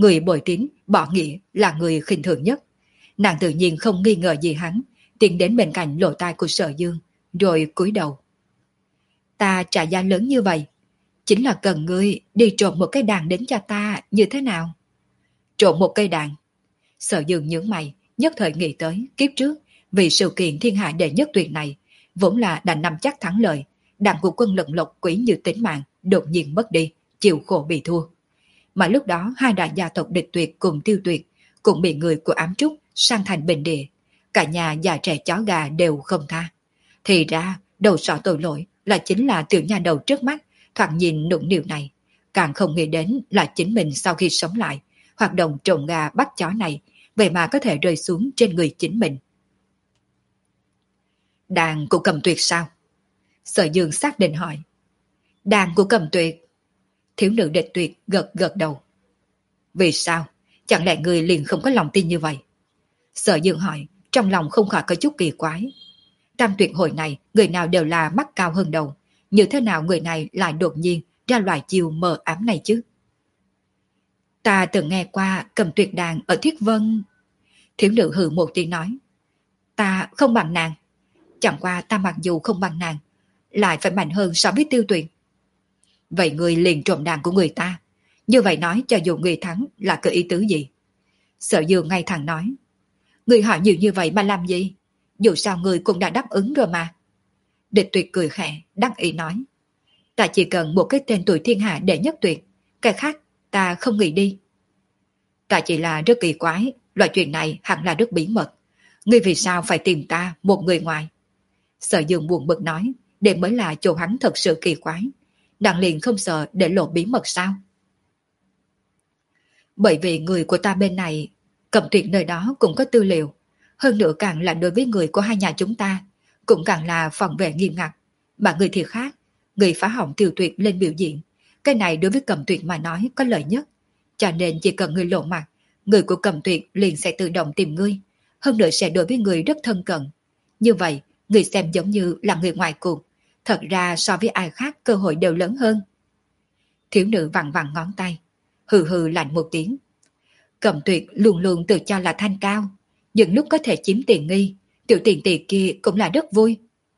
Người bội tín, bỏ nghĩa là người khinh thường nhất. Nàng tự nhiên không nghi ngờ gì hắn, tiến đến bên cạnh lỗ tai của Sở Dương, rồi cúi đầu. Ta trả giá lớn như vậy, chính là cần ngươi đi trộm một cái đàn đến cho ta như thế nào? Trộm một cây đàn. Sở Dương nhướng mày, nhất thời nghĩ tới kiếp trước, vì sự kiện thiên hạ đệ nhất tuyệt này, vốn là đã nắm chắc thắng lợi, đàn của quân lận lộc quý như tính mạng đột nhiên mất đi, chịu khổ bị thua. Mà lúc đó hai đại gia tộc địch tuyệt cùng tiêu tuyệt, cũng bị người của ám trúc sang thành bình địa, cả nhà già trẻ chó gà đều không tha. Thì ra đầu sỏ tội lỗi là chính là tiểu nha đầu trước mắt, thoạt nhìn nũng nịu này, càng không nghĩ đến là chính mình sau khi sống lại, hoạt động trộm gà bắt chó này, vậy mà có thể rơi xuống trên người chính mình. Đàn của Cầm Tuyệt sao? Sở Dương xác định hỏi. Đàn của Cầm Tuyệt. Thiếu nữ địch tuyệt gật gật đầu. Vì sao? Chẳng lẽ người liền không có lòng tin như vậy? Sở Dương hỏi, trong lòng không khỏi có chút kỳ quái. Tam tuyệt hội này, người nào đều là mắt cao hơn đầu. Như thế nào người này lại đột nhiên ra loại chiều mờ ám này chứ? Ta từng nghe qua Cầm Tuyệt đàn ở Thiết Vân. Thiếu nữ hừ một tiếng nói. Ta không bằng nàng. Chẳng qua ta mặc dù không bằng nàng, lại phải mạnh hơn so với Tiêu Tuyền. Vậy người liền trộm đàn của người ta. Như vậy nói cho dù người thắng là có ý tứ gì? Sở Dương ngay thẳng nói. Người hỏi nhiều như vậy mà làm gì? Dù sao người cũng đã đáp ứng rồi mà. Địch tuyệt cười khẽ, đắc ý nói. Ta chỉ cần một cái tên tuổi thiên hạ đệ nhất tuyệt, cái khác ta không nghĩ đi. Ta chỉ là rất kỳ quái, loại chuyện này hẳn là rất bí mật. Ngươi vì sao phải tìm ta, một người ngoài? Sở Dương buồn bực nói, đây mới là chỗ hắn thật sự kỳ quái. Nàng liền không sợ để lộ bí mật sao? Bởi vì người của ta bên này, Cầm Tuyệt nơi đó cũng có tư liệu. Hơn nữa càng là đối với người của hai nhà chúng ta, cũng càng là phòng vệ nghiêm ngặt. Mà người thì khác, người phá hỏng Tiêu Tuyệt lên biểu diễn. Cái này đối với Cầm Tuyệt mà nói có lợi nhất. Cho nên chỉ cần người lộ mặt, người của Cầm Tuyệt liền sẽ tự động tìm ngươi. Hơn nữa sẽ đối với người rất thân cận. Như vậy, người xem giống như là người ngoài cuộc. Thật ra so với ai khác cơ hội đều lớn hơn. Thiếu nữ vặn vặn ngón tay, hừ hừ lạnh một tiếng. Cầm Tuyệt luôn luôn tự cho là thanh cao, những lúc có thể chiếm tiền nghi, tiểu tiền tỷ kia cũng là rất vui.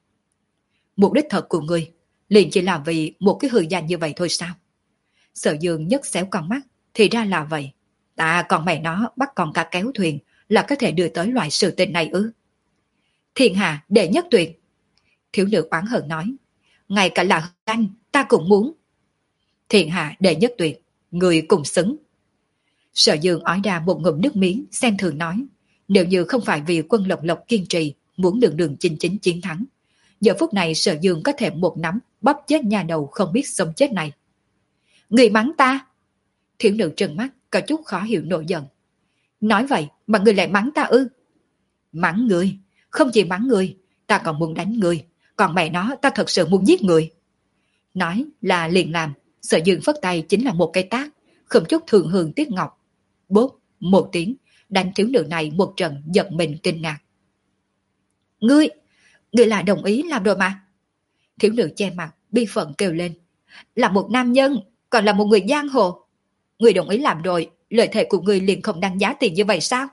Mục đích thật của người liền chỉ là vì một cái hư danh như vậy thôi sao? Sở Dương nhấc xéo con mắt, thì ra là vậy. Ta còn mẹ nó bắt con cá kéo thuyền là có thể đưa tới loại sự tình này ư? Thiên hạ đệ nhất tuyệt. Thiếu nữ oán hận nói, ngay cả là danh ta cũng muốn. Thiên hạ đệ nhất tuyệt, người cùng xứng. Sở Dương ói ra một ngụm nước miếng, xem thường nói, nếu như không phải vì quân Lộc Lộc kiên trì, muốn đường đường chinh chính chiến thắng, giờ phút này Sở Dương có thể một nắm bóp chết nhà đầu không biết sống chết này. Người mắng ta? Thiếu nữ trừng mắt, có chút khó hiểu nổi giận. Nói vậy mà người lại mắng ta ư? Mắng người? Không chỉ mắng người, ta còn muốn đánh người, còn mẹ nó ta thật sự muốn giết người. Nói là liền làm, Sở Dương phất tay chính là một cái tát, không chút thường hương tiếc ngọc. Bốp, một tiếng, đánh thiếu nữ này một trận giật mình kinh ngạc. Ngươi, ngươi là đồng ý làm rồi mà. Thiếu nữ che mặt, bi phận kêu lên. Là một nam nhân, còn là một người giang hồ. Ngươi đồng ý làm rồi, lời thề của ngươi liền không đăng giá tiền như vậy sao?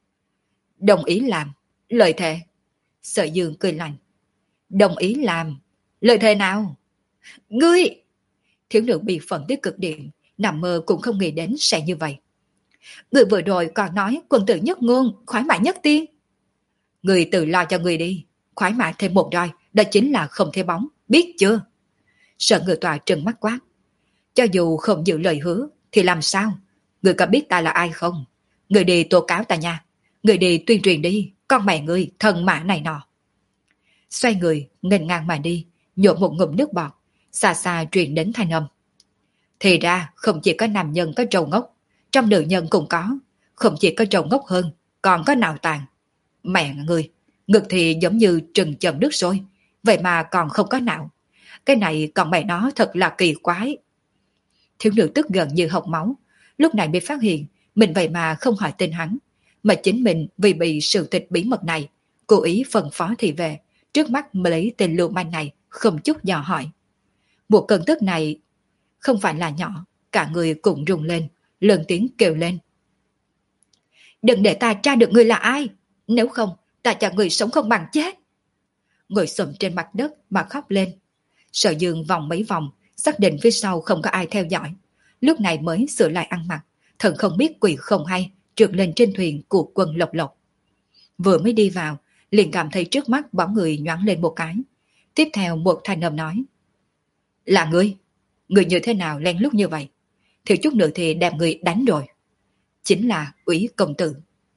Đồng ý làm, lời thề. Sở Dương cười lạnh. Đồng ý làm, lời thề nào? Ngươi! Thiếu nữ bị phận tới cực điểm, nằm mơ cũng không nghĩ đến sẽ như vậy. Người vừa rồi còn nói quân tử nhất ngôn, khoái mã nhất tiên. Người tự lo cho người đi, khoái mã thêm một roi, đó chính là không thấy bóng, biết chưa? Sợ người tòa trừng mắt quát. Cho dù không giữ lời hứa, thì làm sao? Người có biết ta là ai không? Người đi tố cáo ta nha. Người đi tuyên truyền đi, con mẹ người, thần mã này nọ. Xoay người, nghênh ngang mà đi, nhổ một ngụm nước bọt, xa xa truyền đến thanh âm. Thì ra không chỉ có nam nhân có trâu ngốc, trong nữ nhân cũng có, không chỉ có trâu ngốc hơn, còn có nào tàn. Mẹ người, ngực thì giống như trừng chầm nước sôi, vậy mà còn không có não. Cái này còn mẹ nó thật là kỳ quái. Thiếu nữ tức gần như hộc máu, lúc này mới phát hiện mình vậy mà không hỏi tên hắn, mà chính mình vì bị sự tịch bí mật này, cố ý phân phó thị về, trước mắt mới lấy tên lưu manh này không chút dò hỏi. Một cơn tức này không phải là nhỏ, cả người cũng rung lên, lớn tiếng kêu lên. Đừng để ta tra được người là ai, nếu không ta cho người sống không bằng chết. Ngồi xổm trên mặt đất mà khóc lên. Sở Dương vòng mấy vòng, xác định phía sau không có ai theo dõi. Lúc này mới sửa lại ăn mặc, thần không biết quỷ không hay, trượt lên trên thuyền của Quân Lộc Lộc. Vừa mới đi vào, liền cảm thấy trước mắt bóng người nhoáng lên một cái. Tiếp theo một thanh âm nói. Là ngươi, ngươi như thế nào len lút như vậy? Thiếu chút nữa thì đem người đánh rồi. Chính là Úy công tử.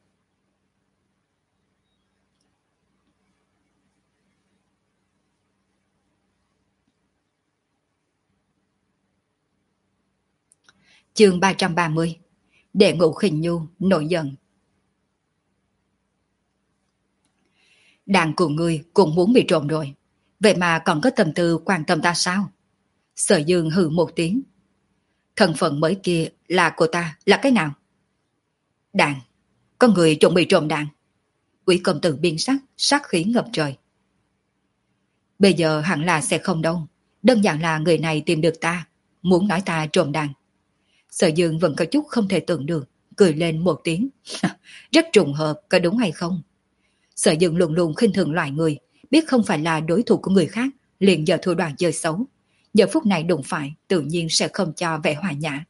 Chương ba trăm ba mươi. Đệ Ngũ Khinh Nhu nổi giận. Đàn của ngươi cũng muốn bị trộm rồi, vậy mà còn có tâm tư quan tâm ta sao? Sở Dương hừ một tiếng. Thân phận mới kia là của ta là cái nào? Đàn, có người chuẩn bị trộm đàn. Úy công tử biên sắc, sát khí ngập trời. Bây giờ hẳn là sẽ không đâu, đơn giản là người này tìm được ta, muốn nói ta trộm đàn. Sở Dương vẫn có chút không thể tưởng được, cười lên một tiếng. Rất trùng hợp, có đúng hay không? Sở Dương luôn luôn khinh thường loại người, biết không phải là đối thủ của người khác, liền giờ thủ đoạn chơi xấu. Giờ phút này đụng phải, tự nhiên sẽ không cho vẻ hòa nhã.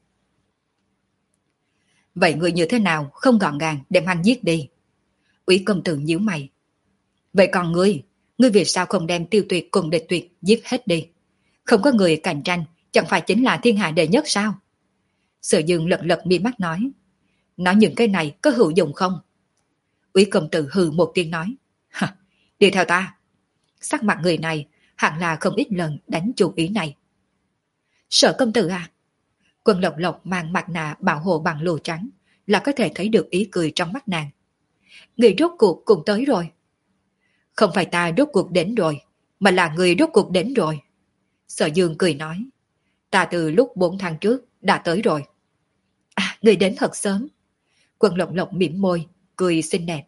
Vậy người như thế nào, không gọn gàng, đem hắn giết đi. Úy công tử nhíu mày. Vậy còn ngươi, ngươi vì sao không đem Tiêu Tuyệt cùng Địch Tuyệt giết hết đi? Không có người cạnh tranh, chẳng phải chính là thiên hạ đệ nhất sao? Sở Dương lật lật mi mắt nói. Nói những cái này có hữu dụng không? Úy công tử hừ một tiếng nói. Hả, đi theo ta. Sắc mặt người này hẳn là không ít lần đánh chủ ý này. Sở công tử à? Quân Lộc Lộc mang mặt nạ bảo hộ bằng lụa trắng, là có thể thấy được ý cười trong mắt nàng. Người rốt cuộc cũng tới rồi. Không phải ta rốt cuộc đến rồi, mà là người rốt cuộc đến rồi. Sở Dương cười nói. Ta từ lúc bốn tháng trước đã tới rồi. À, người đến thật sớm. Quân Lộc Lộc mỉm môi, cười xinh đẹp.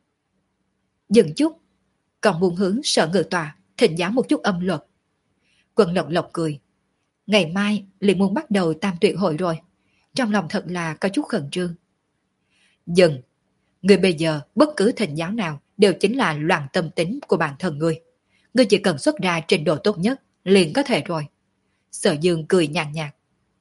Dừng chút, còn muốn hướng Sở Ngự Tòa thỉnh giáo một chút âm luật. Quân Lộc Lộc cười. Ngày mai liền muốn bắt đầu tam tuyệt hội rồi. Trong lòng thật là có chút khẩn trương. Dừng, người bây giờ bất cứ thỉnh giáo nào đều chính là loạn tâm tính của bản thân người. Người chỉ cần xuất ra trình độ tốt nhất liền có thể rồi. Sở Dương cười nhàn nhạt.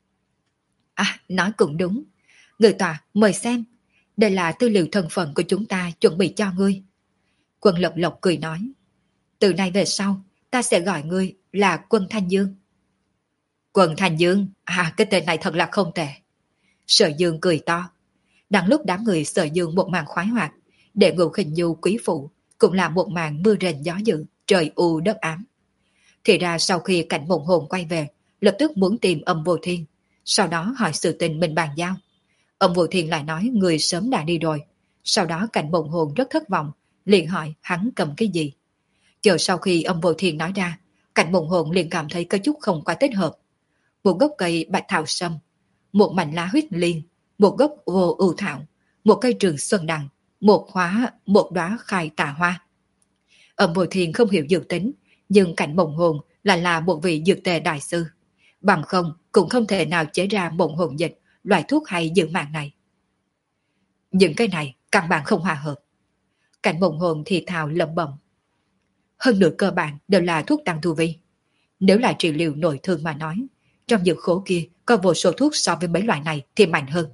À, nói cũng đúng. Người tòa mời xem. Đây là tư liệu thân phận của chúng ta chuẩn bị cho ngươi. Quân Lộc Lộc cười nói. Từ nay về sau, ta sẽ gọi ngươi là Quân Thanh Dương. Quân Thanh Dương, à cái tên này thật là không tệ. Sở Dương cười to. Đang lúc đám người Sở Dương một màn khoái hoạt, Đệ Ngũ Khinh Nhu quý phụ cũng là một màn mưa rền gió dữ, trời u đất ám. Thì ra sau khi cảnh mộng hồn quay về, lập tức muốn tìm Âm Vô Thiên, sau đó hỏi sự tình mình bàn giao. Âm Vô Thiên lại nói người sớm đã đi rồi, sau đó cảnh mộng hồn rất thất vọng, liền hỏi hắn cầm cái gì. Chờ sau khi Âm Vô Thiên nói ra, cảnh mộng hồn liền cảm thấy có chút không quá thích hợp. Một gốc cây bạch thảo sâm, một mảnh lá huyết liên, một gốc vô ưu thảo, một cây trường xuân đằng, một hóa, một đóa khai tà hoa. Âm Vô Thiên không hiểu dược tính, nhưng cảnh mộng hồn là là một vị dược tề đại sư. Bằng không cũng không thể nào chế ra mộng hồn dịch, loại thuốc hay dưỡng mạng này. Những cái này căn bản không hòa hợp. Cảnh mộng hồn thì thào lẩm bẩm. Hơn nửa cơ bản đều là thuốc tăng tu vi. Nếu là trị liệu nội thương mà nói, trong dược khố kia có vô số thuốc so với mấy loại này thì mạnh hơn.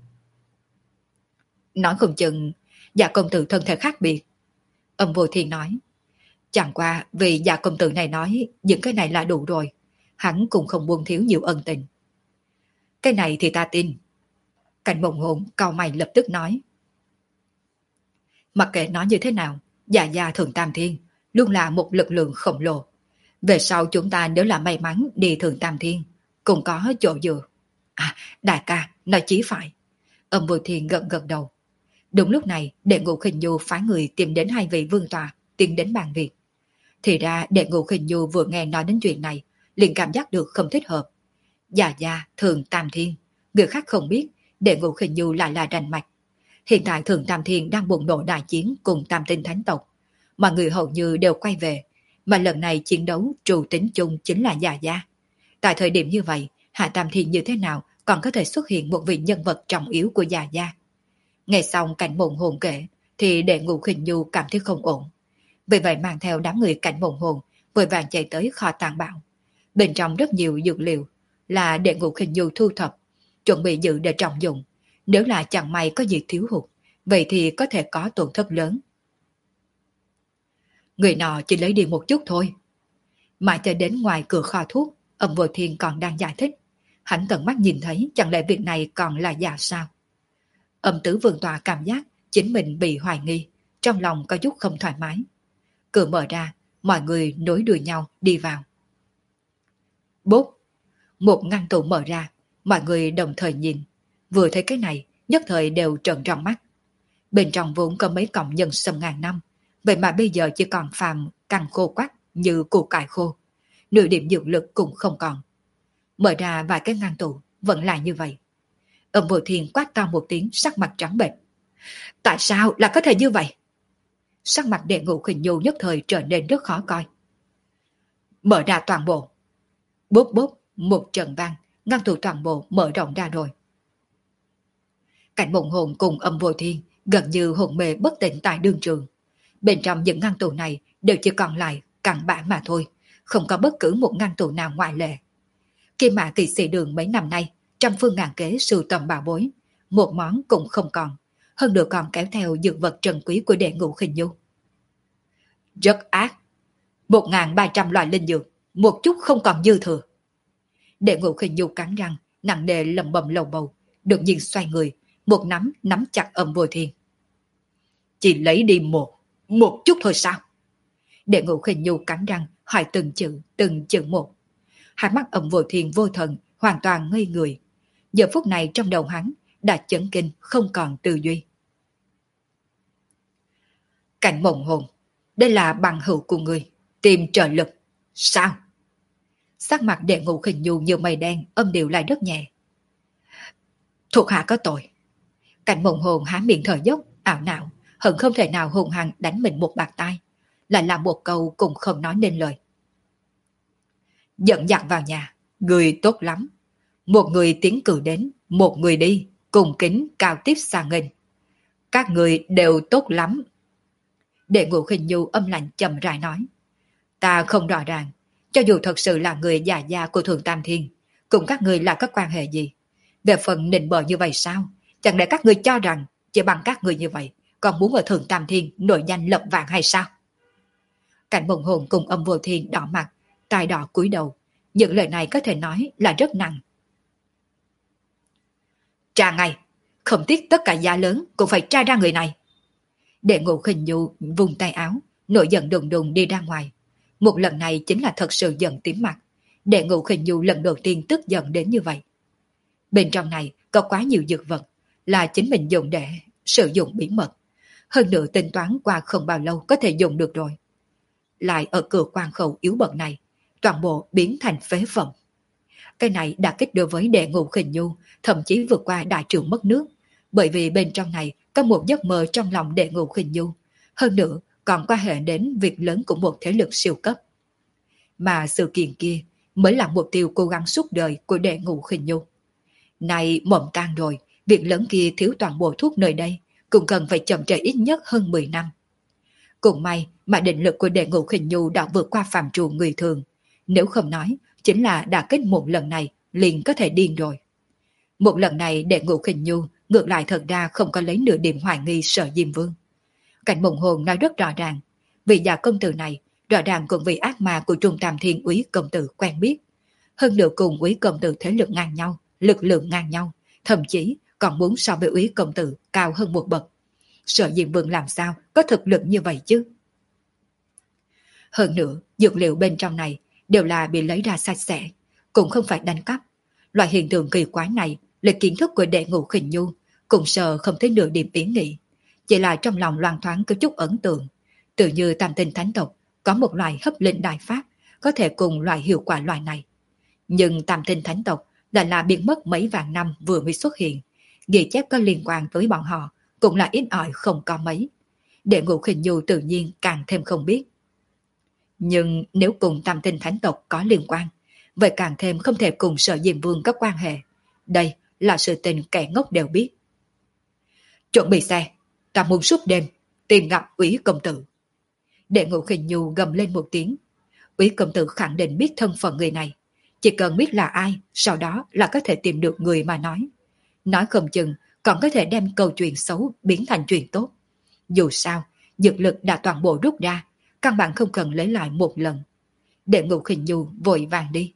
Nói không chừng, dạ công tử thân thể khác biệt. Âm Vô Thiên nói. Chẳng qua vì dạ công tử này nói những cái này là đủ rồi, hắn cũng không buông thiếu nhiều ân tình. Cái này thì ta tin. Cảnh mộng hồn cau mày lập tức nói. Mặc kệ nói như thế nào, dạ gia Thượng Tam Thiên luôn là một lực lượng khổng lồ. Về sau chúng ta nếu là may mắn đi Thượng Tam Thiên, cũng có chỗ dựa. À, đại ca, nói chí phải. Âm Vô Thiên gật gật đầu. Đúng lúc này, Đệ Ngũ Khinh Nhu phái người tìm đến hai vị vương tòa, tiến đến bàn việc. Thì ra Đệ Ngũ Khinh Nhu vừa nghe nói đến chuyện này, liền cảm giác được không thích hợp. Dạ gia Thượng Tam Thiên, người khác không biết, Đệ Ngũ Khinh Nhu lại là rành mạch. Hiện tại Thượng Tam Thiên đang bùng nổ đại chiến cùng Tam Tinh Thánh tộc, mọi người hầu như đều quay về, mà lần này chiến đấu trù tính chung chính là Dạ gia. Tại thời điểm như vậy, Hạ Tam Thiên như thế nào còn có thể xuất hiện một vị nhân vật trọng yếu của Già Gia. Nghe xong Cảnh Mộng Hồn kể thì Đệ Ngũ Khinh Nhu cảm thấy không ổn. Vì vậy mang theo đám người Cảnh Mộng Hồn vội vàng chạy tới kho tàng bảo. Bên trong rất nhiều dược liệu là Đệ Ngũ Khinh Nhu thu thập, chuẩn bị giữ để trọng dụng. Nếu là chẳng may có gì thiếu hụt, vậy thì có thể có tổn thất lớn. Người nọ chỉ lấy đi một chút thôi. Mãi cho đến ngoài cửa kho thuốc, Âm Vô Thiên còn đang giải thích. Hắn tận mắt nhìn thấy, chẳng lẽ việc này còn là giả sao? Âm Tứ Vương Tọa cảm giác chính mình bị hoài nghi, trong lòng có chút không thoải mái. Cửa mở ra, mọi người nối đuôi nhau đi vào. Bốp! Một ngăn tủ mở ra, mọi người đồng thời nhìn. Vừa thấy cái này, nhất thời đều trợn tròn mắt. Bên trong vốn có mấy cọng nhân sâm ngàn năm, vậy mà bây giờ chỉ còn phàm căng khô quắc như củ cải khô. Nửa điểm dược lực cũng không còn. Mở ra vài cái ngăn tủ, vẫn là như vậy. Âm Vô Thiên quát to một tiếng, sắc mặt trắng bệch. Tại sao lại có thể như vậy? Sắc mặt Đệ Ngũ Khinh Nhu nhất thời trở nên rất khó coi. Mở ra toàn bộ. Bốp bốp, một trận vang, ngăn tủ toàn bộ mở rộng ra rồi. Cảnh Mộng Hồn cùng Âm Vô Thiên gần như hồn mê bất tỉnh tại đương trường. Bên trong những ngăn tủ này đều chỉ còn lại cặn bã mà thôi, không có bất cứ một ngăn tủ nào ngoại lệ. Kim Mã Kỵ Sĩ Đường mấy năm nay trăm phương ngàn kế sưu tầm bảo bối, một món cũng không còn, hơn nữa còn kéo theo dược vật trân quý của Đệ Ngũ Khinh Nhu. Rất ác, một nghìn ba trăm loại linh dược, một chút không còn dư thừa. Đệ Ngũ Khinh Nhu cắn răng, nặng nề lầm bầm lầu bầu, đột nhiên xoay người, một nắm nắm chặt Âm Vô Thiên. Chỉ lấy đi một, một chút thôi sao? Đệ Ngũ Khinh Nhu cắn răng, hỏi từng chữ, từng chữ một. Hai mắt Âm Vô Thiên vô thần, hoàn toàn ngây người. Giờ phút này trong đầu hắn đã chấn kinh, không còn tư duy. Cảnh Mộng Hồn, đây là bằng hữu của người, tìm trợ lực. Sao? Sắc mặt Đệ Ngũ Khinh Nhu như mây đen, âm điệu lại rất nhẹ. Thuộc hạ có tội. Cảnh Mộng Hồn há miệng thở dốc, ảo não, hận không thể nào hùng hăng đánh mình một bạt tai, lại là một câu cũng không nói nên lời. Dẫn dắt vào nhà, người tốt lắm. Một người tiến cử đến, một người đi, cùng kính cao tiếp xa nghênh. Các người đều tốt lắm. Đệ Ngũ Khinh Nhu âm lạnh trầm rãi nói. Ta không rõ ràng, cho dù thật sự là người già gia của Thượng Tam Thiên, cùng các người là có quan hệ gì? Về phần nịnh bợ như vậy sao? Chẳng lẽ các người cho rằng chỉ bằng các người như vậy, còn muốn ở Thượng Tam Thiên nổi danh lập vạn hay sao? Cảnh Mộng Hồn cùng Âm Vô Thiên đỏ mặt, tai đỏ cúi đầu. Những lời này có thể nói là rất nặng. Tra ngay, không tiếc tất cả giá lớn cũng phải tra ra người này. Đệ Ngũ Khinh Nhu vùng tay áo, nổi giận đùng đùng đi ra ngoài. Một lần này chính là thật sự giận tím mặt. Đệ Ngũ Khinh Nhu lần đầu tiên tức giận đến như vậy. Bên trong này có quá nhiều dược vật, là chính mình dùng để sử dụng bí mật. Hơn nữa tính toán qua không bao lâu có thể dùng được rồi. Lại ở cửa quan khẩu yếu bậc này, toàn bộ biến thành phế phẩm. Cái này đã kích đối với Đệ Ngũ Khinh Nhu, thậm chí vượt qua đại trưởng mất nước, bởi vì bên trong này có một giấc mơ trong lòng Đệ Ngũ Khinh Nhu, hơn nữa còn quan hệ đến việc lớn của một thế lực siêu cấp. Mà sự kiện kia mới là mục tiêu cố gắng suốt đời của Đệ Ngũ Khinh Nhu. Này mộng tan rồi, việc lớn kia thiếu toàn bộ thuốc nơi đây, cũng cần phải chậm trễ ít nhất hơn mười năm. Cũng may mà định lực của Đệ Ngũ Khinh Nhu đã vượt qua phạm trù người thường, nếu không nói, chính là đã kết một lần này liền có thể điên rồi. Một lần này Đệ Ngũ Khinh Nhu ngược lại thật ra không có lấy nửa điểm hoài nghi Sở Diêm Vương. Cảnh Mộng Hồn nói rất rõ ràng, vị già công tử này rõ ràng cùng vị ác ma của Trung Tam Thiên Úy công tử quen biết, hơn nữa cùng Úy công tử thế lực ngang nhau, lực lượng ngang nhau, thậm chí còn muốn so với Úy công tử cao hơn một bậc. Sở Diêm Vương làm sao có thực lực như vậy chứ? Hơn nữa, dược liệu bên trong này đều là bị lấy ra sạch sẽ, cũng không phải đánh cắp. Loại hiện tượng kỳ quái này là kiến thức của Đệ Ngũ Khinh Nhu, cũng sợ không thấy nửa điểm ý nghĩ. Chỉ là trong lòng loan thoáng có chút ấn tượng, tự như Tam Tinh Thánh tộc có một loại hấp linh đại pháp có thể cùng loại hiệu quả loại này. Nhưng Tam Tinh Thánh tộc đã là biến mất mấy vạn năm vừa mới xuất hiện, ghi chép có liên quan tới bọn họ cũng là ít ỏi không có mấy. Đệ Ngũ Khinh Nhu tự nhiên càng thêm không biết. Nhưng nếu cùng Tam Tinh Thánh tộc có liên quan, vậy càng thêm không thể cùng Sở Diêm Vương có quan hệ, Đây là sự tình kẻ ngốc đều biết. Chuẩn bị xe, ta muốn suốt đêm tìm gặp Úy công tử. Đệ Ngũ Khinh Nhu gầm lên một tiếng. Úy công tử khẳng định biết thân phận người này. Chỉ cần biết là ai, sau đó là có thể tìm được người mà nói. Nói không chừng còn có thể đem câu chuyện xấu biến thành chuyện tốt. Dù sao, dược lực đã toàn bộ rút ra, căn bản không cần lấy lại một lần. Đệ Ngũ Khinh Nhu vội vàng đi.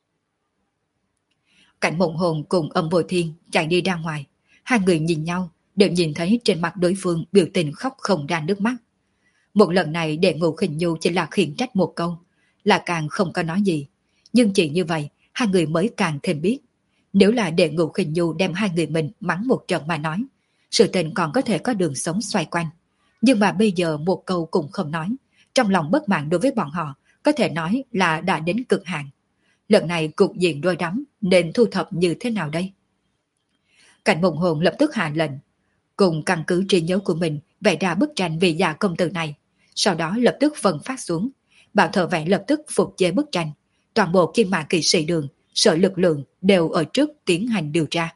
Cảnh Mộng Hồn cùng Âm Vô Thiên chạy đi ra ngoài. Hai người nhìn nhau, đều nhìn thấy trên mặt đối phương biểu tình khóc không ra nước mắt. Một lần này Đệ Ngũ Khinh Nhu chỉ là khiển trách một câu, là càng không có nói gì. Nhưng chỉ như vậy, hai người mới càng thêm biết. Nếu là Đệ Ngũ Khinh Nhu đem hai người mình mắng một trận mà nói, sự tình còn có thể có đường sống xoay quanh. Nhưng mà bây giờ một câu cũng không nói, trong lòng bất mãn đối với bọn họ, có thể nói là đã đến cực hạn. Lần này cục diện đôi đắm, nên thu thập như thế nào đây? Cảnh Mộng Hồn lập tức hạ lệnh, cùng căn cứ trí nhớ của mình vẽ ra bức tranh về già công tử này, sau đó lập tức phân phát xuống. Bảo thợ vẽ lập tức phục chế bức tranh, toàn bộ Kim Mã Kỵ Sĩ Đường, sở lực lượng đều ở trước tiến hành điều tra.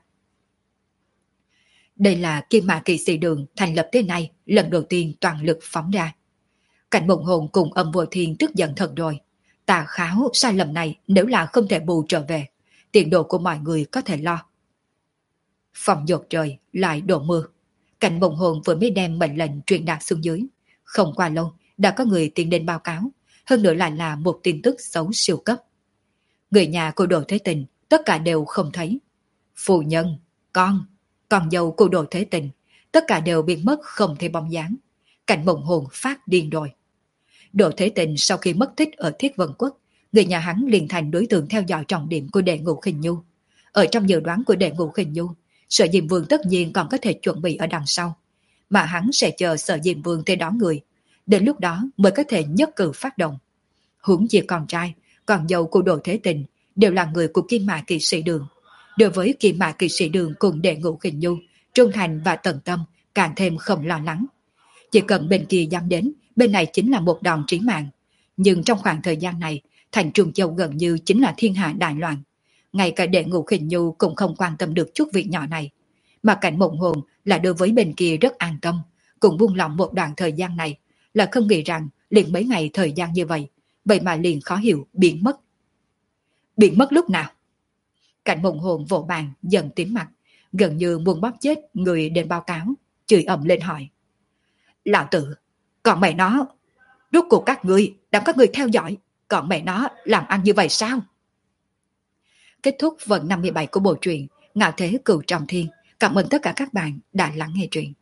Đây là Kim Mã Kỵ Sĩ Đường thành lập tới nay lần đầu tiên toàn lực phóng ra. Cảnh Mộng Hồn cùng Âm Vô Thiên tức giận thật rồi. Tà kháo sai lầm này nếu là không thể bù trở về, tiền đồ của mọi người có thể lo. Phòng dột trời lại đổ mưa. Cảnh Mộng Hồn vừa mới đem mệnh lệnh truyền đạt xuống dưới. Không qua lâu đã có người tiến đến báo cáo, hơn nữa lại là một tin tức xấu siêu cấp. Người nhà của Đồ Thế Tình tất cả đều không thấy. Phu nhân, con, con dâu của Đồ Thế Tình tất cả đều biến mất không thấy bóng dáng. Cảnh Mộng Hồn phát điên rồi. Đồ Thế Tình sau khi mất tích ở Thiết Vân Quốc, người nhà hắn liền thành đối tượng theo dõi trọng điểm của Đệ Ngũ Khinh Nhu. Ở trong dự đoán của Đệ Ngũ Khinh Nhu, Sở Diệm Vương tất nhiên còn có thể chuẩn bị ở đằng sau, mà hắn sẽ chờ Sở Diệm Vương tới đón người, đến lúc đó mới có thể nhất cử phát động. Huống chi con trai, con dâu của Đồ Thế Tình đều là người của Kim Mã Kỵ Sĩ Đường. Đối với Kim Mã Kỵ Sĩ Đường cùng Đệ Ngũ Khinh Nhu, trung thành và tận tâm, càng thêm không lo lắng. Chỉ cần bên kia dám đến, bên này chính là một đòn chí mạng. Nhưng trong khoảng thời gian này, thành Trung Châu gần như chính là thiên hạ đại loạn. Ngay cả Đệ Ngũ Khinh Nhu cũng không quan tâm được chút việc nhỏ này. Mà Cảnh Mộng Hồn là đối với bên kia rất an tâm, cũng buông lòng một đoạn thời gian này, là không nghĩ rằng liền mấy ngày thời gian như vậy, vậy mà liền khó hiểu biến mất. Biến mất lúc nào? Cảnh Mộng Hồn vỗ bàn dần tím mặt, gần như muốn bóp chết người đến báo cáo, chửi ầm lên hỏi. Lão tử, còn mẹ nó, rốt cuộc các ngươi, đám các ngươi theo dõi, còn mẹ nó làm ăn như vậy sao? Kết thúc phần năm mươi bảy của bộ truyện Ngạo Thế Cửu Trọng Thiên. Cảm ơn tất cả các bạn đã lắng nghe truyện.